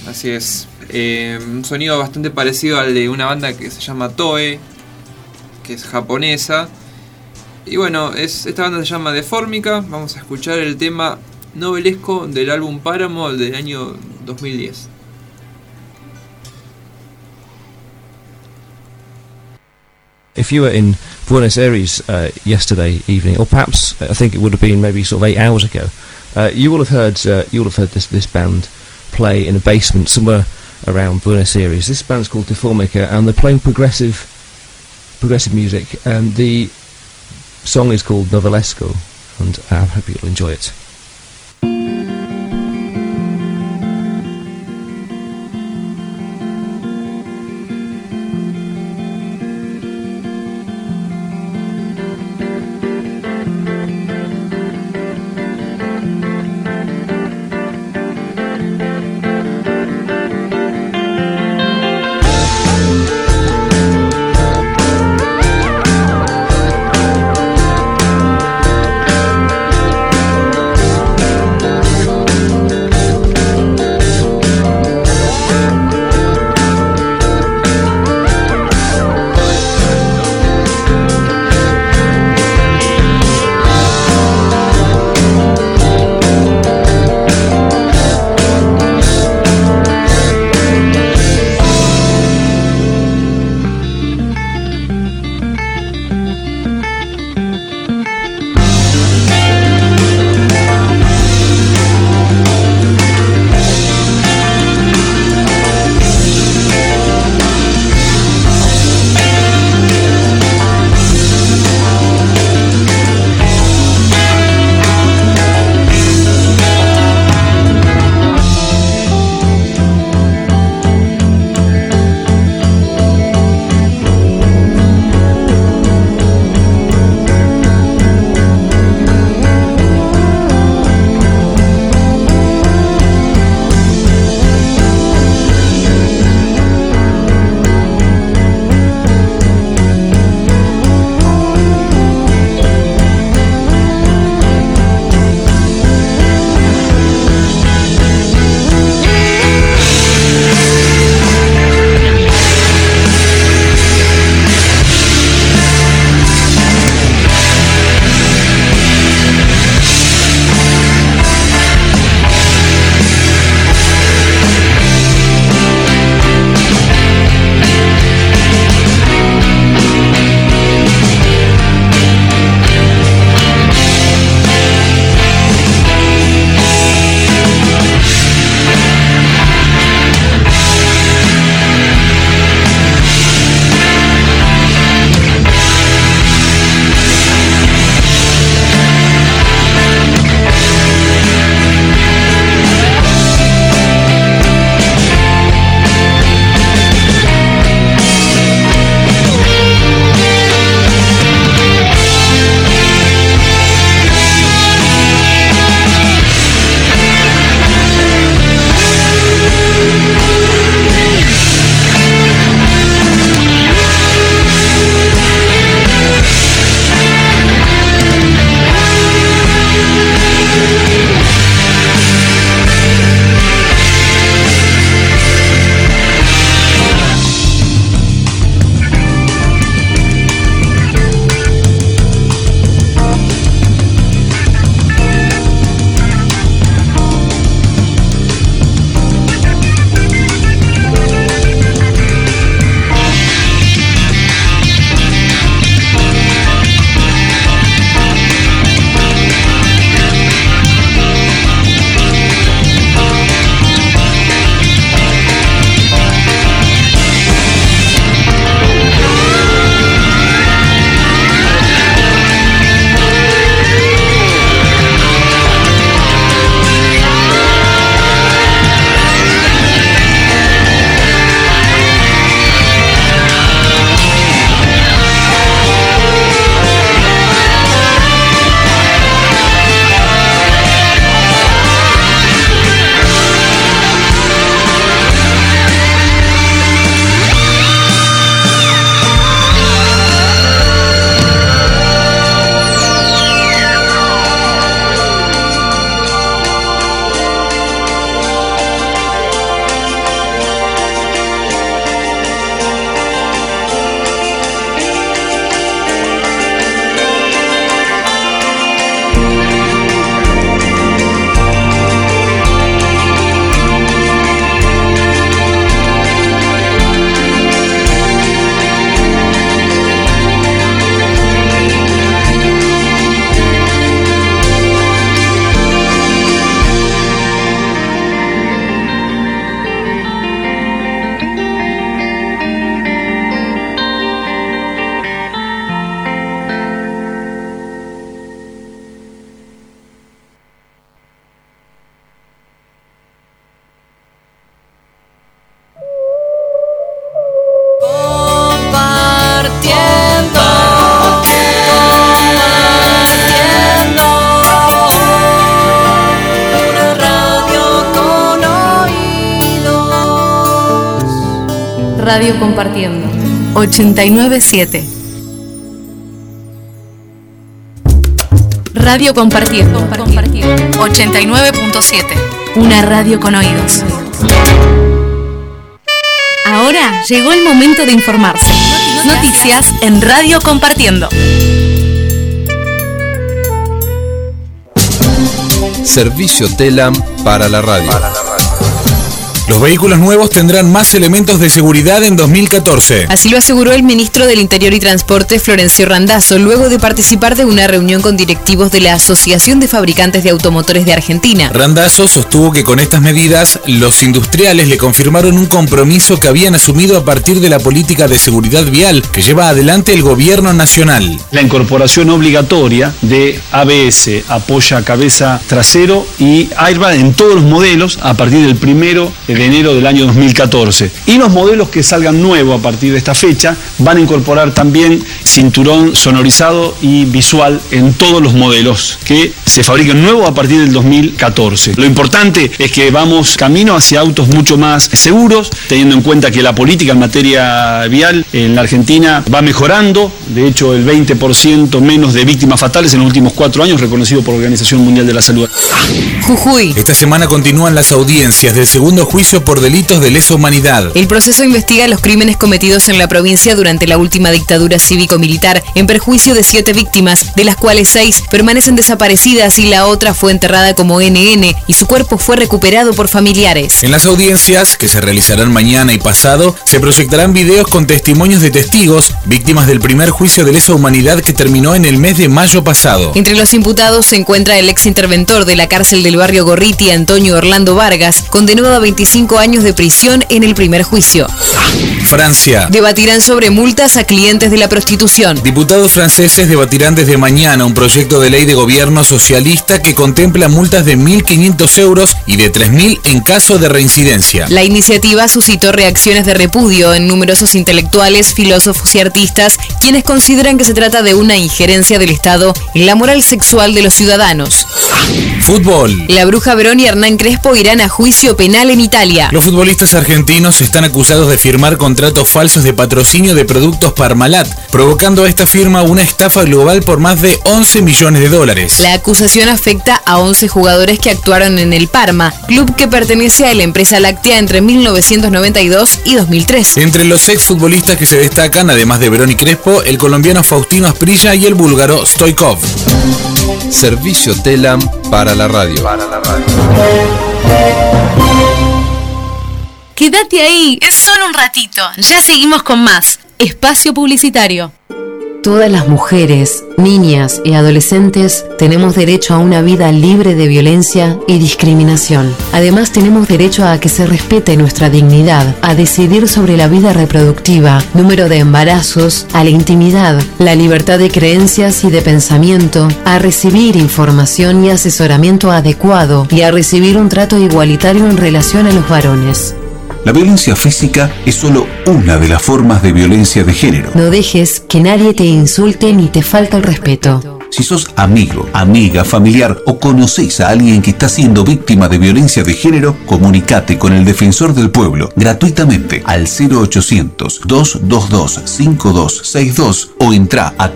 Un sonido bastante parecido al de una banda que se llama Toe, que es japonesa. Y bueno, esta banda se llama Deformica. Vamos a escuchar el tema novelesco del álbum Páramo del año 2010. If you were in Buenos Aires yesterday evening, or perhaps I think it would have been maybe sort of 8 hours ago, you will have heard this band play in a basement somewhere around Buenos Aires. This band's called Deformica, and they're playing progressive music. And the song is called Novelesco, and I hope you'll enjoy it. Radio Compartiendo 897. Radio Compartiendo 89.7. Una radio con oídos. Ahora llegó el momento de informarse. Noticias en Radio Compartiendo. Servicio TELAM para la radio. Los vehículos nuevos tendrán más elementos de seguridad en 2014. Así lo aseguró el ministro del Interior y Transporte, Florencio Randazzo, luego de participar de una reunión con directivos de la Asociación de Fabricantes de Automotores de Argentina. Randazzo sostuvo que con estas medidas, los industriales le confirmaron un compromiso que habían asumido a partir de la política de seguridad vial que lleva adelante el gobierno nacional. La incorporación obligatoria de ABS, apoya cabeza trasero y airbag en todos los modelos a partir del 1 de enero del año 2014. Y los modelos que salgan nuevos a partir de esta fecha van a incorporar también cinturón sonorizado y visual en todos los modelos que se fabriquen nuevos a partir del 2014. Lo importante es que vamos camino hacia autos mucho más seguros, teniendo en cuenta que la política en materia vial en la Argentina va mejorando. De hecho, el 20% menos de víctimas fatales en los últimos 4 años, reconocido por la Organización Mundial de la Salud. Jujuy. Esta semana continúan las audiencias del segundo juicio por delitos de lesa humanidad. El proceso investiga los crímenes cometidos en la provincia durante la última dictadura cívico-militar en perjuicio de 7 víctimas, de las cuales 6 permanecen desaparecidas y la otra fue enterrada como NN y su cuerpo fue recuperado por familiares. En las audiencias, que se realizarán mañana y pasado, se proyectarán videos con testimonios de testigos, víctimas del primer juicio de lesa humanidad que terminó en el mes de mayo pasado. Entre los imputados se encuentra el ex interventor de la cárcel del barrio Gorriti, Antonio Orlando Vargas, condenado a 25 años de prisión en el primer juicio. Francia. Debatirán sobre multas a clientes de la prostitución. Diputados franceses debatirán desde mañana un proyecto de ley de gobierno socialista que contempla multas de 1.500 euros y de 3.000 en caso de reincidencia. La iniciativa suscitó reacciones de repudio en numerosos intelectuales, filósofos y artistas, quienes consideran que se trata de una injerencia del Estado en la moral sexual de los ciudadanos. Fútbol. La Bruja Verón y Hernán Crespo irán a juicio penal en Italia. Los futbolistas argentinos están acusados de firmar contratos falsos de patrocinio de productos Parmalat, provocando a esta firma una estafa global por más de 11 millones de dólares. La acusación afecta a 11 jugadores que actuaron en el Parma, club que pertenece a la empresa láctea entre 1992 y 2003. Entre los exfutbolistas que se destacan, además de Verón y Crespo, el colombiano Faustino Asprilla y el búlgaro Stoichkov. Servicio TELAM para la radio. Quédate ahí, es solo un ratito. Ya seguimos con más. Espacio publicitario. Todas las mujeres, niñas y adolescentes tenemos derecho a una vida libre de violencia y discriminación. Además, tenemos derecho a que se respete nuestra dignidad, a decidir sobre la vida reproductiva, número de embarazos, a la intimidad, la libertad de creencias y de pensamiento, a recibir información y asesoramiento adecuado y a recibir un trato igualitario en relación a los varones. La violencia física es solo una de las formas de violencia de género. No dejes que nadie te insulte ni te falte el respeto. Si sos amigo, amiga, familiar o conocés a alguien que está siendo víctima de violencia de género, comunicate con el Defensor del Pueblo gratuitamente al 0800-222-5262 o entra a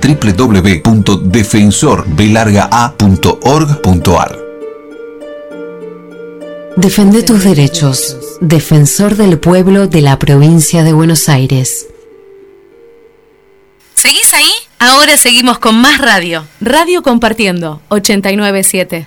www.defensorbelargaa.org.ar. Defende tus derechos. Defensor del Pueblo de la Provincia de Buenos Aires. ¿Seguís ahí? Ahora seguimos con más radio. Radio Compartiendo 897.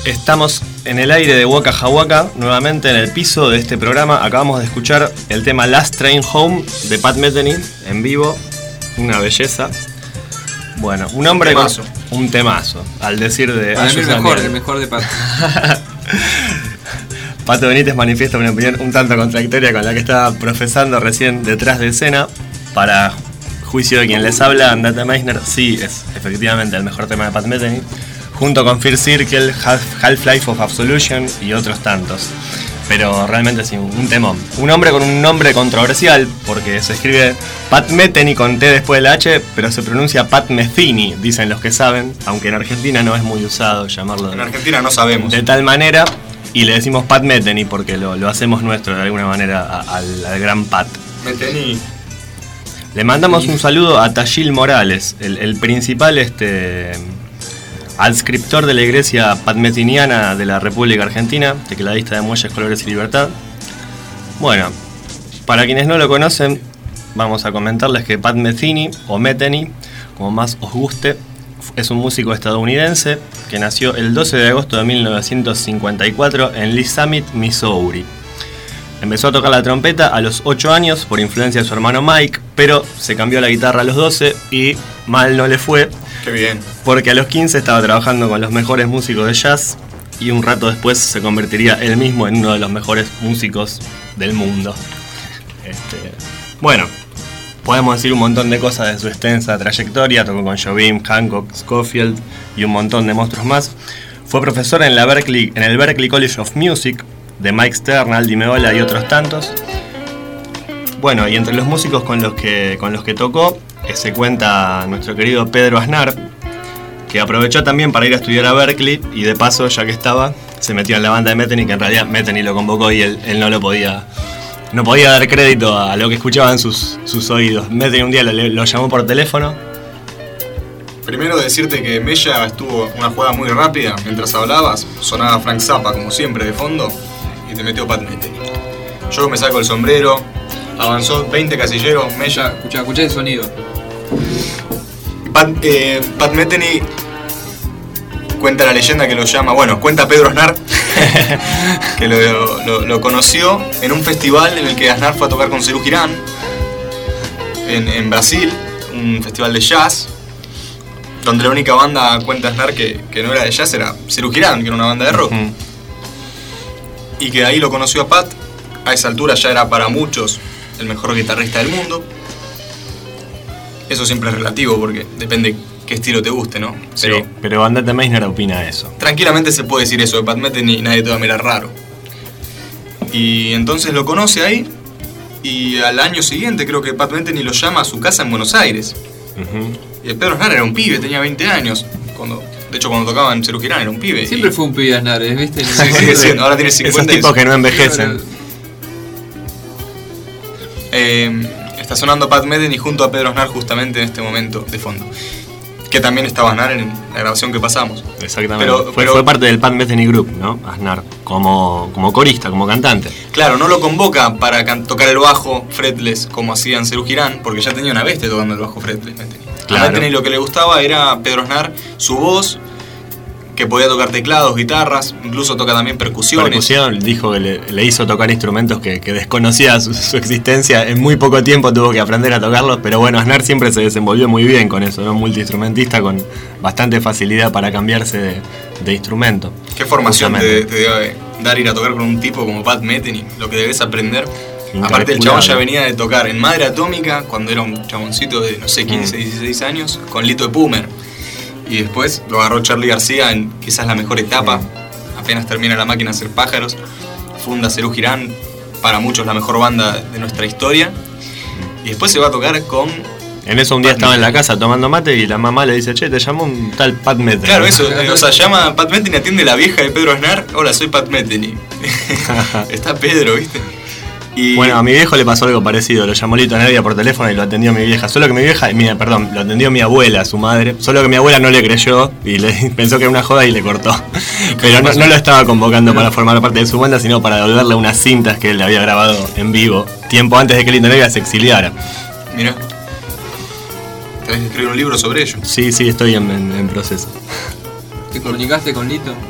Estamos en el aire de Waka Jawaka, nuevamente en el piso de este programa. Acabamos de escuchar el tema Last Train Home de Pat Metheny en vivo. Una belleza. Bueno, un hombre con un temazo, al decir de... Para mí el mejor de Pat. Pato Benítez manifiesta una opinión un tanto contradictoria con la que estaba profesando recién detrás de escena. Para juicio de quien les habla, Andate Meisner sí es efectivamente el mejor tema de Pat Metheny, junto con Fear Circle, Half-Life of Absolution y otros tantos. Pero realmente sí, un temón. Un hombre con un nombre controversial, porque se escribe Pat Metheny con T después de la H, pero se pronuncia Pat Metheny, dicen los que saben, aunque en Argentina no es muy usado llamarlo. En Argentina no sabemos. De tal manera, y le decimos Pat Metheny porque lo hacemos nuestro de alguna manera al gran Pat. Metheny. Le mandamos un saludo a Tayil Morales, el principal adscriptor de la iglesia patmetiniana de la República Argentina, tecladista de Muelles, Colores y Libertad. Bueno, para quienes no lo conocen, vamos a comentarles que Pat Metheny, o Metheny, como más os guste, es un músico estadounidense que nació el 12 de agosto de 1954 en Lee Summit, Missouri. Empezó a tocar la trompeta a los 8 años por influencia de su hermano Mike, pero se cambió a la guitarra a los 12 y mal no le fue. Qué bien. Porque a los 15 estaba trabajando con los mejores músicos de jazz y un rato después se convertiría él mismo en uno de los mejores músicos del mundo. Bueno, podemos decir un montón de cosas de su extensa trayectoria. Tocó con Jobim, Hancock, Scofield y un montón de monstruos más. Fue profesor en el Berklee College of Music de Mike Stern, Aldi Meola y otros tantos. Bueno, y entre los músicos con los que tocó se cuenta nuestro querido Pedro Aznar, que aprovechó también para ir a estudiar a Berklee y de paso, ya que estaba, se metió en la banda de Metheny, que en realidad Metheny lo convocó y él no podía dar crédito a lo que escuchaban sus oídos. Metheny un día lo llamó por teléfono. Primero decirte que Mella estuvo una jugada muy rápida. Mientras hablabas, sonaba Frank Zappa como siempre de fondo y te metió Pat Metheny. Yo me saco el sombrero, avanzó 20 casilleros, Mella... Escuchá el sonido. Pat Metheny cuenta la leyenda que lo llama, cuenta Pedro Aznar que lo conoció en un festival en el que Aznar fue a tocar con Serú Girán en Brasil, un festival de jazz, donde la única banda, cuenta Aznar, que no era de jazz era Serú Girán, que era una banda de rock. Y que ahí lo conoció a Pat. A esa altura ya era para muchos el mejor guitarrista del mundo. Eso siempre es relativo porque depende qué estilo te guste, ¿no? Pero Andate Meisner opina eso. Tranquilamente se puede decir eso de Pat Metheny y nadie te va a mirar raro. Y entonces lo conoce ahí y al año siguiente creo que Pat Metheny lo llama a su casa en Buenos Aires. Y Pedro Aznar era un pibe, tenía 20 años. De hecho, cuando tocaba en Serú Girán era un pibe. Siempre fue un pibe Aznar, ¿viste? Sigue siendo, ahora tiene 50. Esos tipos que no envejecen. Está sonando Pat Metheny junto a Pedro Aznar justamente en este momento de fondo. Que también estaba Aznar en la grabación que pasamos. Exactamente. Fue parte del Pat Metheny Group, ¿no? Aznar, como corista, como cantante. Claro, no lo convoca para tocar el bajo fretless como hacían Serú Girán, porque ya tenía una bestia tocando el bajo fretless Metheny. Claro. A Metheny lo que le gustaba era Pedro Aznar, su voz, que podía tocar teclados, guitarras, incluso toca también percusiones. Dijo que le hizo tocar instrumentos que desconocía su existencia. En muy poco tiempo tuvo que aprender a tocarlos, pero bueno, Aznar siempre se desenvolvió muy bien con eso, ¿no? Multiinstrumentista con bastante facilidad para cambiarse de instrumento. ¿Qué formación te debe dar ir a tocar con un tipo como Pat Metheny? Lo que debes aprender. Aparte el chabón ya venía de tocar en Madre Atómica cuando era un chaboncito de, 15, 16 años, con Lito de Pumer. Y después lo agarró Charly García en quizás la mejor etapa. Apenas termina La Máquina a Hacer Pájaros, funda Serú Girán, para muchos la mejor banda de nuestra historia. Y después se va a tocar con... En eso un día estaba en la casa tomando mate y la mamá le dice, che, te llamó un tal Pat Metheny. Claro, eso, llama Pat Metheny, atiende la vieja de Pedro Aznar. Hola, soy Pat Metheny. Está Pedro, ¿viste? Y... Bueno, a mi viejo le pasó algo parecido, lo llamó Lito Nevia por teléfono y lo atendió mi vieja. Solo que mi vieja, lo atendió mi abuela, su madre. Solo que mi abuela no le creyó y pensó que era una joda y le cortó. Pero no lo estaba convocando para formar parte de su banda, sino para devolverle unas cintas que él le había grabado en vivo, tiempo antes de que Lito Nevia se exiliara. Mirá. ¿Tenés que escribir un libro sobre ello? Sí, estoy en proceso. ¿Te comunicaste con Lito?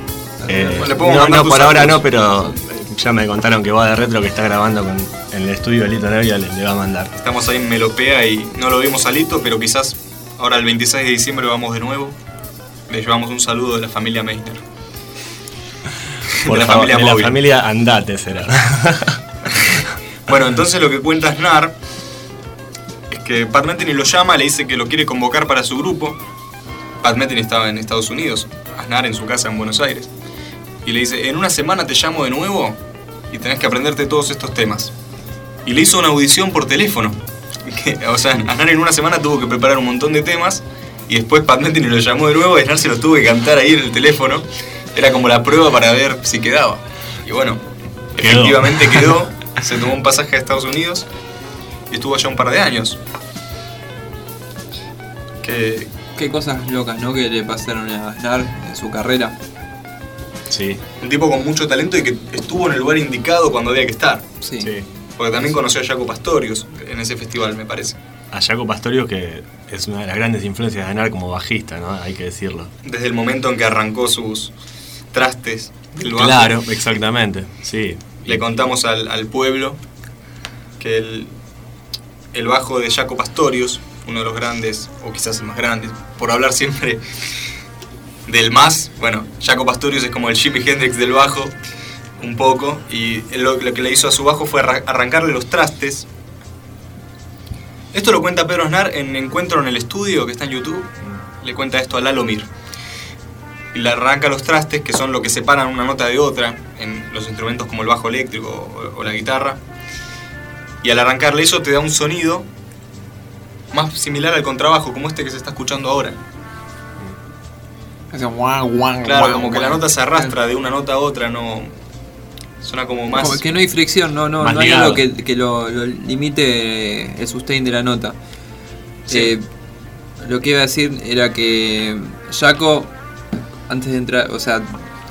Le podemos mandar no tus por ahora saludos. no, pero ya me contaron que va de retro que está grabando en el estudio de Lito Nevia, le va a mandar. Estamos ahí en Melopea y no lo vimos a Lito, pero quizás ahora el 26 de diciembre vamos de nuevo. Le llevamos un saludo de la familia Meissner. Por de la favor, familia de la móvil. familia Andate será. Bueno, entonces lo que cuenta Aznar es que Pat Metheny lo llama, le dice que lo quiere convocar para su grupo. Pat Metheny estaba en Estados Unidos, Aznar en su casa en Buenos Aires. Y le dice, en una semana te llamo de nuevo y tenés que aprenderte todos estos temas. Y le hizo una audición por teléfono. O sea, Aznar en una semana tuvo que preparar un montón de temas y después Pat Metheny lo llamó de nuevo y Aznar se los tuvo que cantar ahí en el teléfono. Era como la prueba para ver si quedaba. Y bueno, efectivamente quedó. Se tomó un pasaje a Estados Unidos y estuvo allá un par de años. Qué cosas locas, ¿no? Que le pasaron a Aznar en su carrera. Sí. Un tipo con mucho talento y que estuvo en el lugar indicado cuando había que estar. Sí. Porque también conoció a Jaco Pastorius en ese festival, me parece. A Jaco Pastorius, que es una de las grandes influencias de Aznar como bajista, ¿no? Hay que decirlo. Desde el momento en que arrancó sus trastes del bajo. Claro, exactamente, sí. Le contamos al pueblo que el bajo de Jaco Pastorius, uno de los grandes, o quizás el más grande, por hablar siempre del más, bueno, Jaco Pastorius es como el Jimi Hendrix del bajo, un poco, y lo que le hizo a su bajo fue arrancarle los trastes. Esto lo cuenta Pedro Aznar en Encuentro en el Estudio, que está en YouTube, le cuenta esto a Lalo Mir. Y le arranca los trastes, que son lo que separan una nota de otra en los instrumentos como el bajo eléctrico o la guitarra. Y al arrancarle eso te da un sonido más similar al contrabajo, como este que se está escuchando ahora. Claro, como que la nota se arrastra de una nota a otra, no suena como más... Como que no hay fricción, no hay algo que lo limite el sustain de la nota. Sí. Lo que iba a decir era que Jaco, antes de entrar, o sea,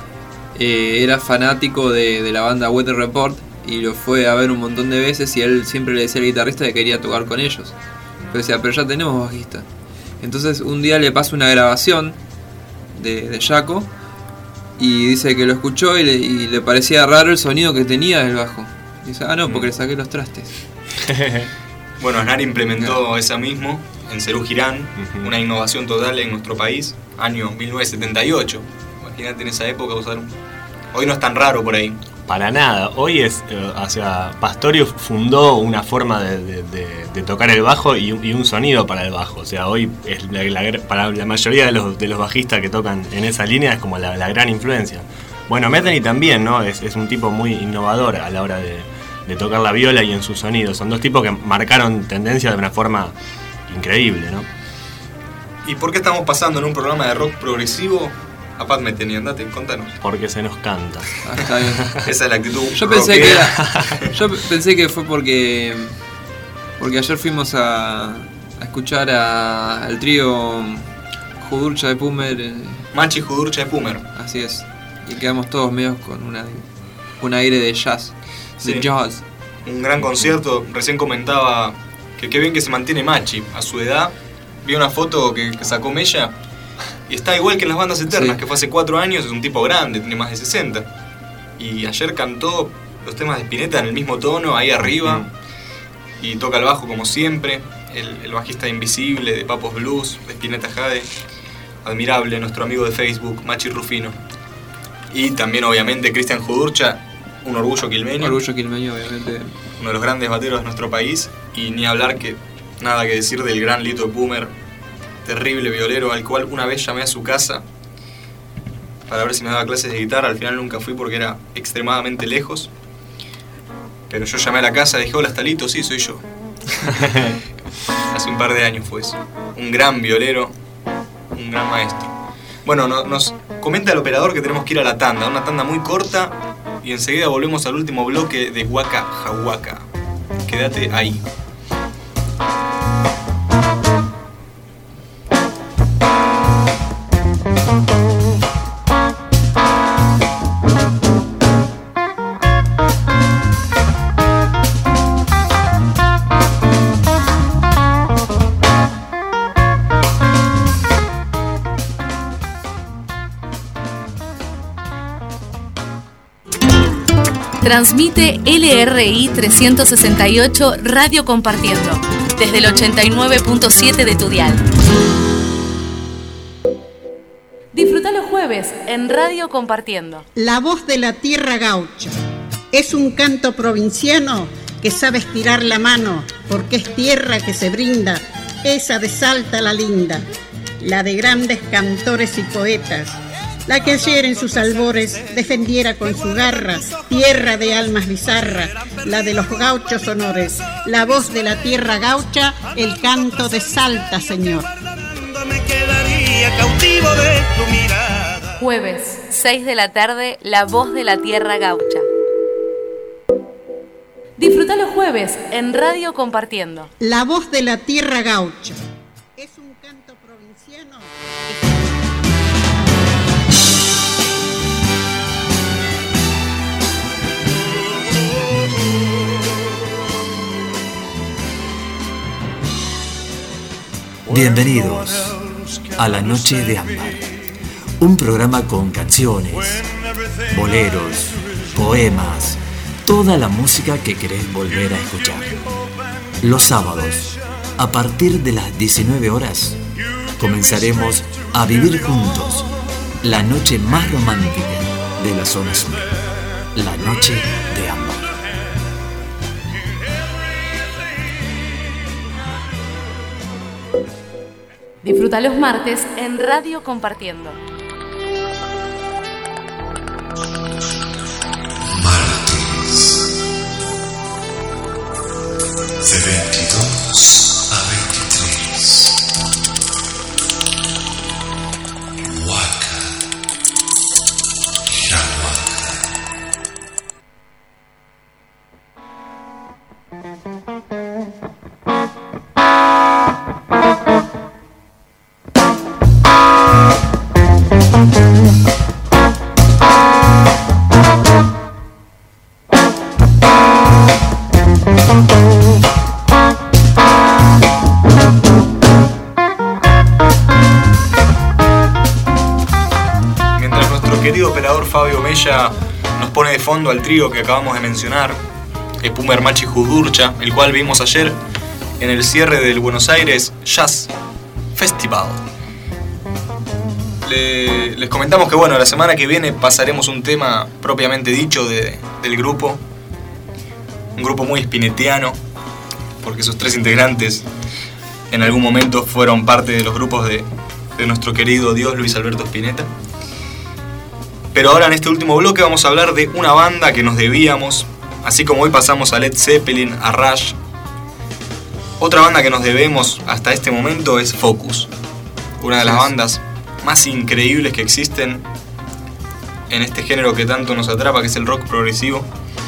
era fanático de la banda Weather Report y lo fue a ver un montón de veces y él siempre le decía al guitarrista que quería tocar con ellos. Pero decía, pero ya tenemos bajista. Entonces un día le pasa una grabación de Jaco y dice que lo escuchó y le parecía raro el sonido que tenía del bajo. Y dice, no, porque le saqué los trastes. Bueno, Aznar implementó esa mismo en Serú Girán, una innovación total en nuestro país, año 1978. Imagínate en esa época usar Hoy no es tan raro por ahí. Para nada, hoy es, o sea, Pastorius fundó una forma de tocar el bajo y un sonido para el bajo. O sea, hoy es para la mayoría de los bajistas que tocan en esa línea es como la gran influencia. Bueno, Metheny también, ¿no? Es un tipo muy innovador a la hora de tocar la viola y en su sonido. Son dos tipos que marcaron tendencia de una forma increíble, ¿no? ¿Y por qué estamos pasando en un programa de rock progresivo a Pat Metheny? Andate, contanos. Porque se nos canta. Está bien. Esa es la actitud. Yo pensé que fue porque ayer fuimos a escuchar al trío Judurcha de Pumer. Machi Judurcha de Pumer. Así es. Y quedamos todos medios con un aire de jazz. Sí. De jazz. Un gran concierto. Recién comentaba que qué bien que se mantiene Machi a su edad. Vi una foto que sacó Mella y está igual que en las bandas eternas, que fue hace 4 años, es un tipo grande, tiene más de 60. Y ayer cantó los temas de Spinetta en el mismo tono, ahí arriba, y toca el bajo como siempre, el bajista Invisible, de Papos Blues, de Spinetta Jade, admirable, nuestro amigo de Facebook, Machi Rufino. Y también obviamente Cristian Judurcha, un orgullo quilmeño. Orgullo quilmeño, obviamente. Uno de los grandes bateros de nuestro país, y ni hablar que nada que decir del gran Lito Pumer, terrible violero, al cual una vez llamé a su casa para ver si me daba clases de guitarra. Al final nunca fui porque era extremadamente lejos, pero yo llamé a la casa y dije, hola, ¿está Lito? Sí, soy yo. Hace un par de años fue eso. Un gran violero, un gran maestro. Bueno, nos comenta el operador que tenemos que ir a la tanda, una tanda muy corta, y enseguida volvemos al último bloque de Waka Jawaka. Quédate ahí. Transmite LRI 368 Radio Compartiendo, desde el 89.7 de tu dial. Disfruta los jueves en Radio Compartiendo. La voz de la tierra gaucha. Es un canto provinciano que sabe estirar la mano, porque es tierra que se brinda, esa de Salta la linda, la de grandes cantores y poetas, la que ayer en sus albores defendiera con su garra, tierra de almas bizarra, la de los gauchos honores, la voz de la tierra gaucha, el canto de Salta, señor. Me quedaría cautivo de tu mirada. Jueves, 6 de la tarde, La Voz de la Tierra Gaucha. Disfruta los jueves en Radio Compartiendo. La voz de la tierra gaucha. Es un canto provinciano. Bienvenidos a La Noche de Ámbar, un programa con canciones, boleros, poemas, toda la música que querés volver a escuchar. Los sábados, a partir de las 19 horas, comenzaremos a vivir juntos la noche más romántica de la zona sur, La Noche de Ámbar. Disfruta los martes en Radio Compartiendo. Martes de 22 a 23. Waka Shawaka. Fabio Mella nos pone de fondo al trío que acabamos de mencionar, Pumer Machi Judurcha, el cual vimos ayer en el cierre del Buenos Aires Jazz Festival. Les comentamos que bueno, la semana que viene pasaremos un tema propiamente dicho del grupo, un grupo muy spinettiano, porque sus tres integrantes en algún momento fueron parte de los grupos de nuestro querido Dios Luis Alberto Spinetta. Pero ahora en este último bloque vamos a hablar de una banda que nos debíamos, así como hoy pasamos a Led Zeppelin, a Rush. Otra banda que nos debemos hasta este momento es Focus, una de las bandas más increíbles que existen en este género que tanto nos atrapa, que es el rock progresivo.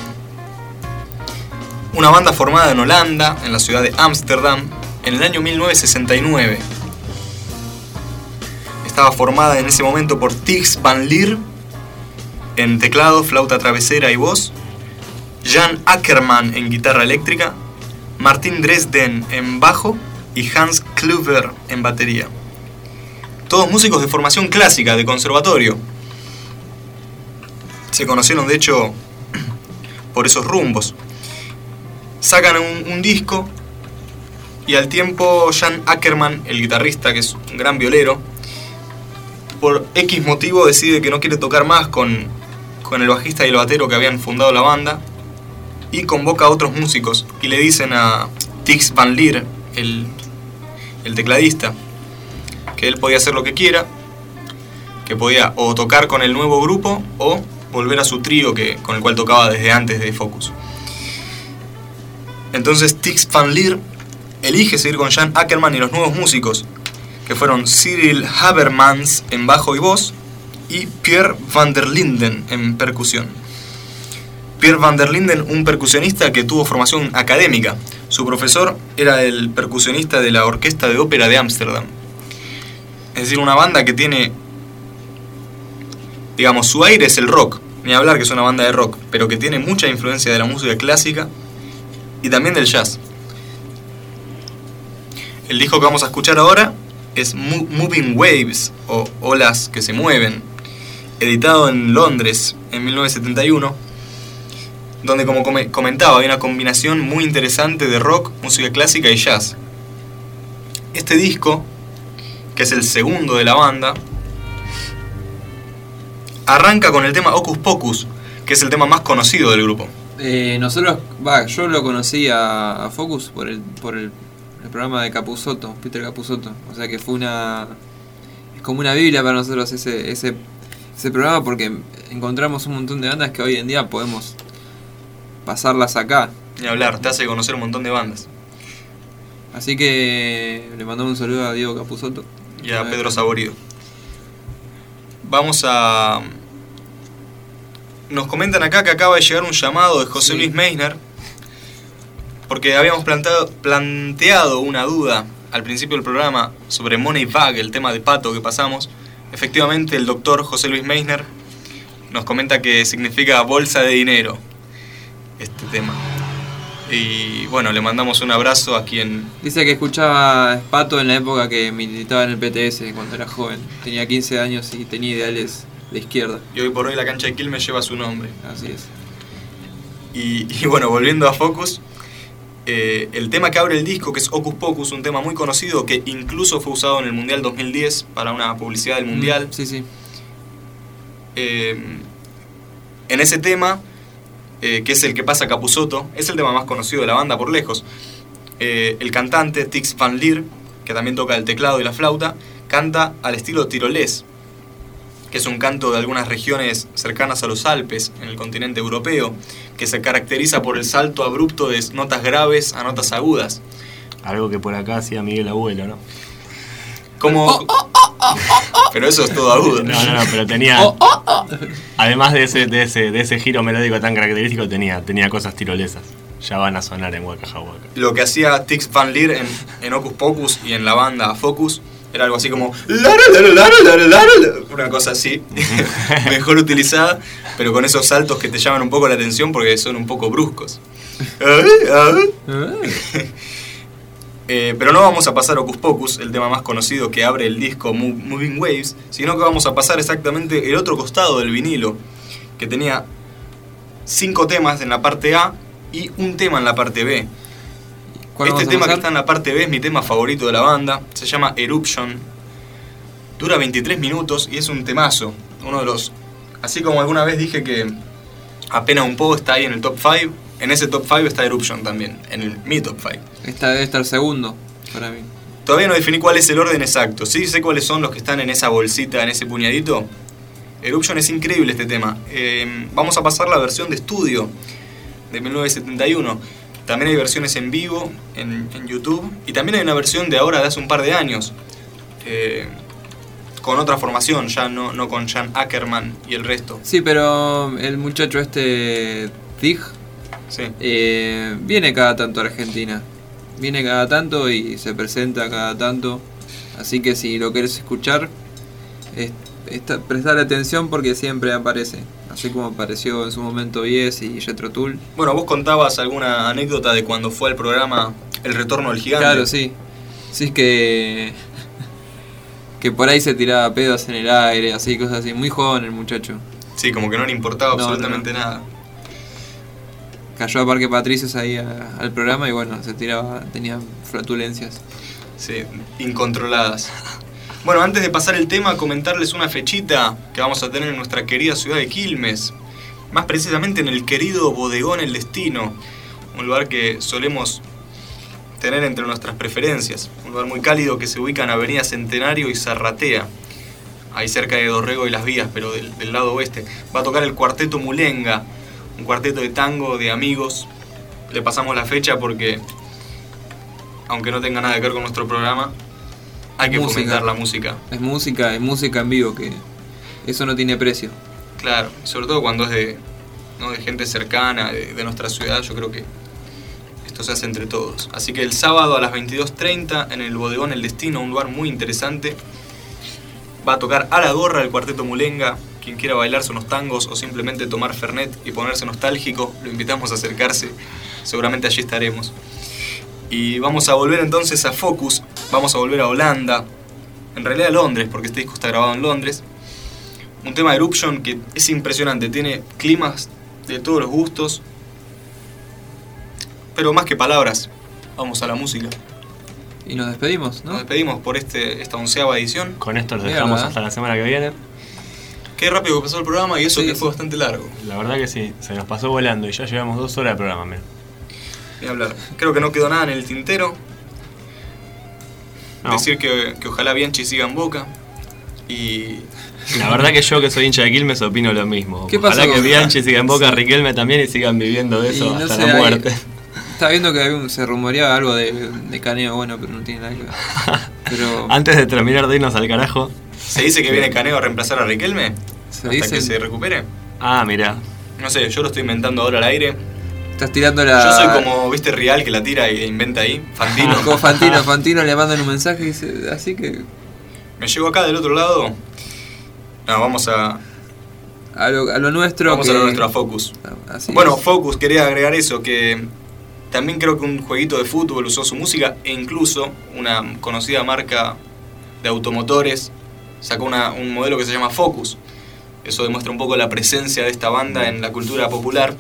Una banda formada en Holanda, en la ciudad de Ámsterdam, en el año 1969. Estaba formada en ese momento por Tix Van Leer en teclado, flauta travesera y voz, Jan Ackerman en guitarra eléctrica, Martin Dresden en bajo y Hans Kluver en batería. Todos músicos de formación clásica, de conservatorio. Se conocieron de hecho por esos rumbos. Sacan un disco y al tiempo Jan Ackerman, el guitarrista, que es un gran violero, por X motivo decide que no quiere tocar más con el bajista y el batero que habían fundado la banda y convoca a otros músicos y le dicen a Tix Van Leer, el tecladista, que él podía hacer lo que quiera, que podía o tocar con el nuevo grupo o volver a su trío con el cual tocaba desde antes de Focus. Entonces Tix Van Leer elige seguir con Jan Ackerman y los nuevos músicos, que fueron Cyril Habermans en bajo y voz y Pierre van der Linden en percusión. Pierre van der Linden, un percusionista que tuvo formación académica. Su profesor era el percusionista de la Orquesta de Ópera de Ámsterdam. Es decir, una banda que tiene, digamos, su aire es el rock, ni hablar que es una banda de rock, pero que tiene mucha influencia de la música clásica y también del jazz. El disco que vamos a escuchar ahora es Moving Waves, o Olas que se mueven, editado en Londres en 1971, donde como comentaba hay una combinación muy interesante de rock, música clásica y jazz. Este disco, que es el segundo de la banda, arranca con el tema Hocus Pocus, que es el tema más conocido del grupo. Yo lo conocí a Focus por el programa de Capusotto, Peter Capusotto. O sea que fue es como una biblia para nosotros ese programa, porque encontramos un montón de bandas que hoy en día podemos pasarlas acá. Ni hablar, te hace conocer un montón de bandas. Así que le mandamos un saludo a Diego Capusotto. Y a Pedro Saborido. Nos comentan acá que acaba de llegar un llamado de José Luis Meisner, porque habíamos planteado una duda al principio del programa sobre Money Bag, el tema de Pato que pasamos. Efectivamente, el doctor José Luis Meisner nos comenta que significa bolsa de dinero este tema. Y bueno, le mandamos un abrazo a quien... Dice que escuchaba Pato en la época que militaba en el PTS, cuando era joven. Tenía 15 años y tenía ideales de izquierda. Y hoy por hoy la cancha de Quilmes lleva su nombre. Así es. Y bueno, volviendo a Focus, el tema que abre el disco, que es Hocus Pocus, un tema muy conocido que incluso fue usado en el Mundial 2010 para una publicidad del Mundial. Sí. En ese tema, que es el que pasa Capusotto, es el tema más conocido de la banda por lejos. El cantante Tix Van Leer, que también toca el teclado y la flauta, canta al estilo tirolés, que es un canto de algunas regiones cercanas a los Alpes, en el continente europeo, que se caracteriza por el salto abrupto de notas graves a notas agudas. Algo que por acá hacía Miguel Abuelo, ¿no? Como... Pero eso es todo agudo. No, pero tenía... Además de ese giro melódico tan característico, tenía cosas tirolesas. Ya van a sonar en Waka Waka. Lo que hacía Tix Van Leer en Hocus Pocus y en la banda Focus era algo así como... Una cosa así, mejor utilizada, pero con esos saltos que te llaman un poco la atención porque son un poco bruscos. Pero no vamos a pasar Hocus Pocus, el tema más conocido que abre el disco Moving Waves, sino que vamos a pasar exactamente el otro costado del vinilo, que tenía 5 temas en la parte A y un tema en la parte B. Este tema que está en la parte B es mi tema favorito de la banda, se llama Eruption, dura 23 minutos y es un temazo, uno de los... Así como alguna vez dije que Apenas un poco está ahí en el top 5, en ese top 5 está Eruption también, en mi top 5. Esta debe estar segundo para mí. Todavía no definí cuál es el orden exacto, sí sé cuáles son los que están en esa bolsita, en ese puñadito. Eruption es increíble este tema. Vamos a pasar la versión de estudio de 1971. También hay versiones en vivo en YouTube. Y también hay una versión de ahora, de hace un par de años, con otra formación, ya no con Jan Ackerman y el resto. Sí, pero el muchacho Tig, sí. Viene cada tanto a Argentina. Viene cada tanto y se presenta cada tanto. Así que si lo querés escuchar, prestar atención porque siempre aparece. Así como apareció en su momento Yes y Jethro Tull. Bueno, vos contabas alguna anécdota de cuando fue al programa El Retorno del Gigante. Claro, sí. Sí, que por ahí se tiraba pedos en el aire, así, cosas así. Muy joven el muchacho. Sí, como que no le importaba absolutamente nada. Cayó a Parque Patricios ahí al programa y bueno, tenía flatulencias. Sí, incontroladas. Bueno, antes de pasar el tema, comentarles una fechita que vamos a tener en nuestra querida ciudad de Quilmes. Más precisamente en el querido Bodegón El Destino. Un lugar que solemos tener entre nuestras preferencias. Un lugar muy cálido que se ubica en Avenida Centenario y Zarratea. Ahí cerca de Dorrego y Las Vías, pero del lado oeste. Va a tocar el Cuarteto Mulenga. Un cuarteto de tango de amigos. Le pasamos la fecha porque, aunque no tenga nada que ver con nuestro programa, hay que fomentar la música. Es música en vivo, que eso no tiene precio. Claro, sobre todo cuando es de gente cercana, de nuestra ciudad, yo creo que esto se hace entre todos. Así que el sábado a las 22:30 en el Bodegón El Destino, un lugar muy interesante, va a tocar a la gorra el Cuarteto Mulenga. Quien quiera bailarse unos tangos o simplemente tomar Fernet y ponerse nostálgico, lo invitamos a acercarse. Seguramente allí estaremos. Y vamos a volver entonces a Focus, vamos a volver a Holanda, en realidad a Londres, porque este disco está grabado en Londres. Un tema de Eruption que es impresionante, tiene climas de todos los gustos, Pero más que palabras, vamos a la música. Y nos despedimos, ¿no? Nos despedimos por esta 11ª edición. Con esto los dejamos hasta la semana que viene. Qué rápido pasó el programa y eso que fue bastante largo. La verdad que sí, se nos pasó volando y ya llevamos 2 horas de programa, mira. Ni hablar. Creo que no quedó nada en el tintero. No. Decir que ojalá Bianchi siga en Boca. Y... La verdad que yo, que soy hincha de Quilmes, opino lo mismo. ¿Qué pasó? Ojalá que Bianchi siga en Boca, Riquelme también, y sigan viviendo de eso hasta la muerte. Estaba viendo que se rumoreaba algo de Caneo, bueno, pero no tiene nada que ver. Pero... Antes de terminar de irnos al carajo... ¿Se dice que viene Caneo a reemplazar a Riquelme? ¿Hasta que se recupere? Ah, mira. No sé, yo lo estoy inventando ahora al aire. Estás tirando la... Yo soy como, viste, Real, que la tira y inventa ahí. Fantino. Como Fantino le mandan un mensaje y dice, así que... Me llegó acá del otro lado. No, vamos a lo nuestro. Vamos a lo nuestro, a Focus. Bueno, Focus, quería agregar eso, que también creo que un jueguito de fútbol usó su música, e incluso una conocida marca de automotores sacó un modelo que se llama Focus. Eso demuestra un poco la presencia de esta banda en la cultura popular.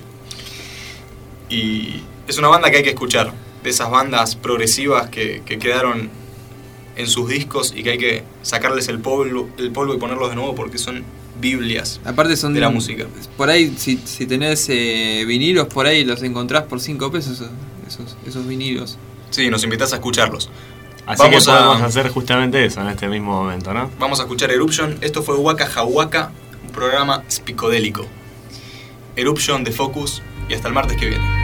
Y es una banda que hay que escuchar, de esas bandas progresivas que quedaron en sus discos y que hay que sacarles el polvo y ponerlos de nuevo porque son biblias. Aparte son de la música. Por ahí, si tenés vinilos, por ahí los encontrás por 5 pesos esos vinilos. Sí, nos invitás a escucharlos. Así que podemos hacer justamente eso en este mismo momento, ¿no? Vamos a escuchar Eruption. Esto fue Waka Jawaka, un programa psicodélico. Eruption de Focus, y hasta el martes que viene.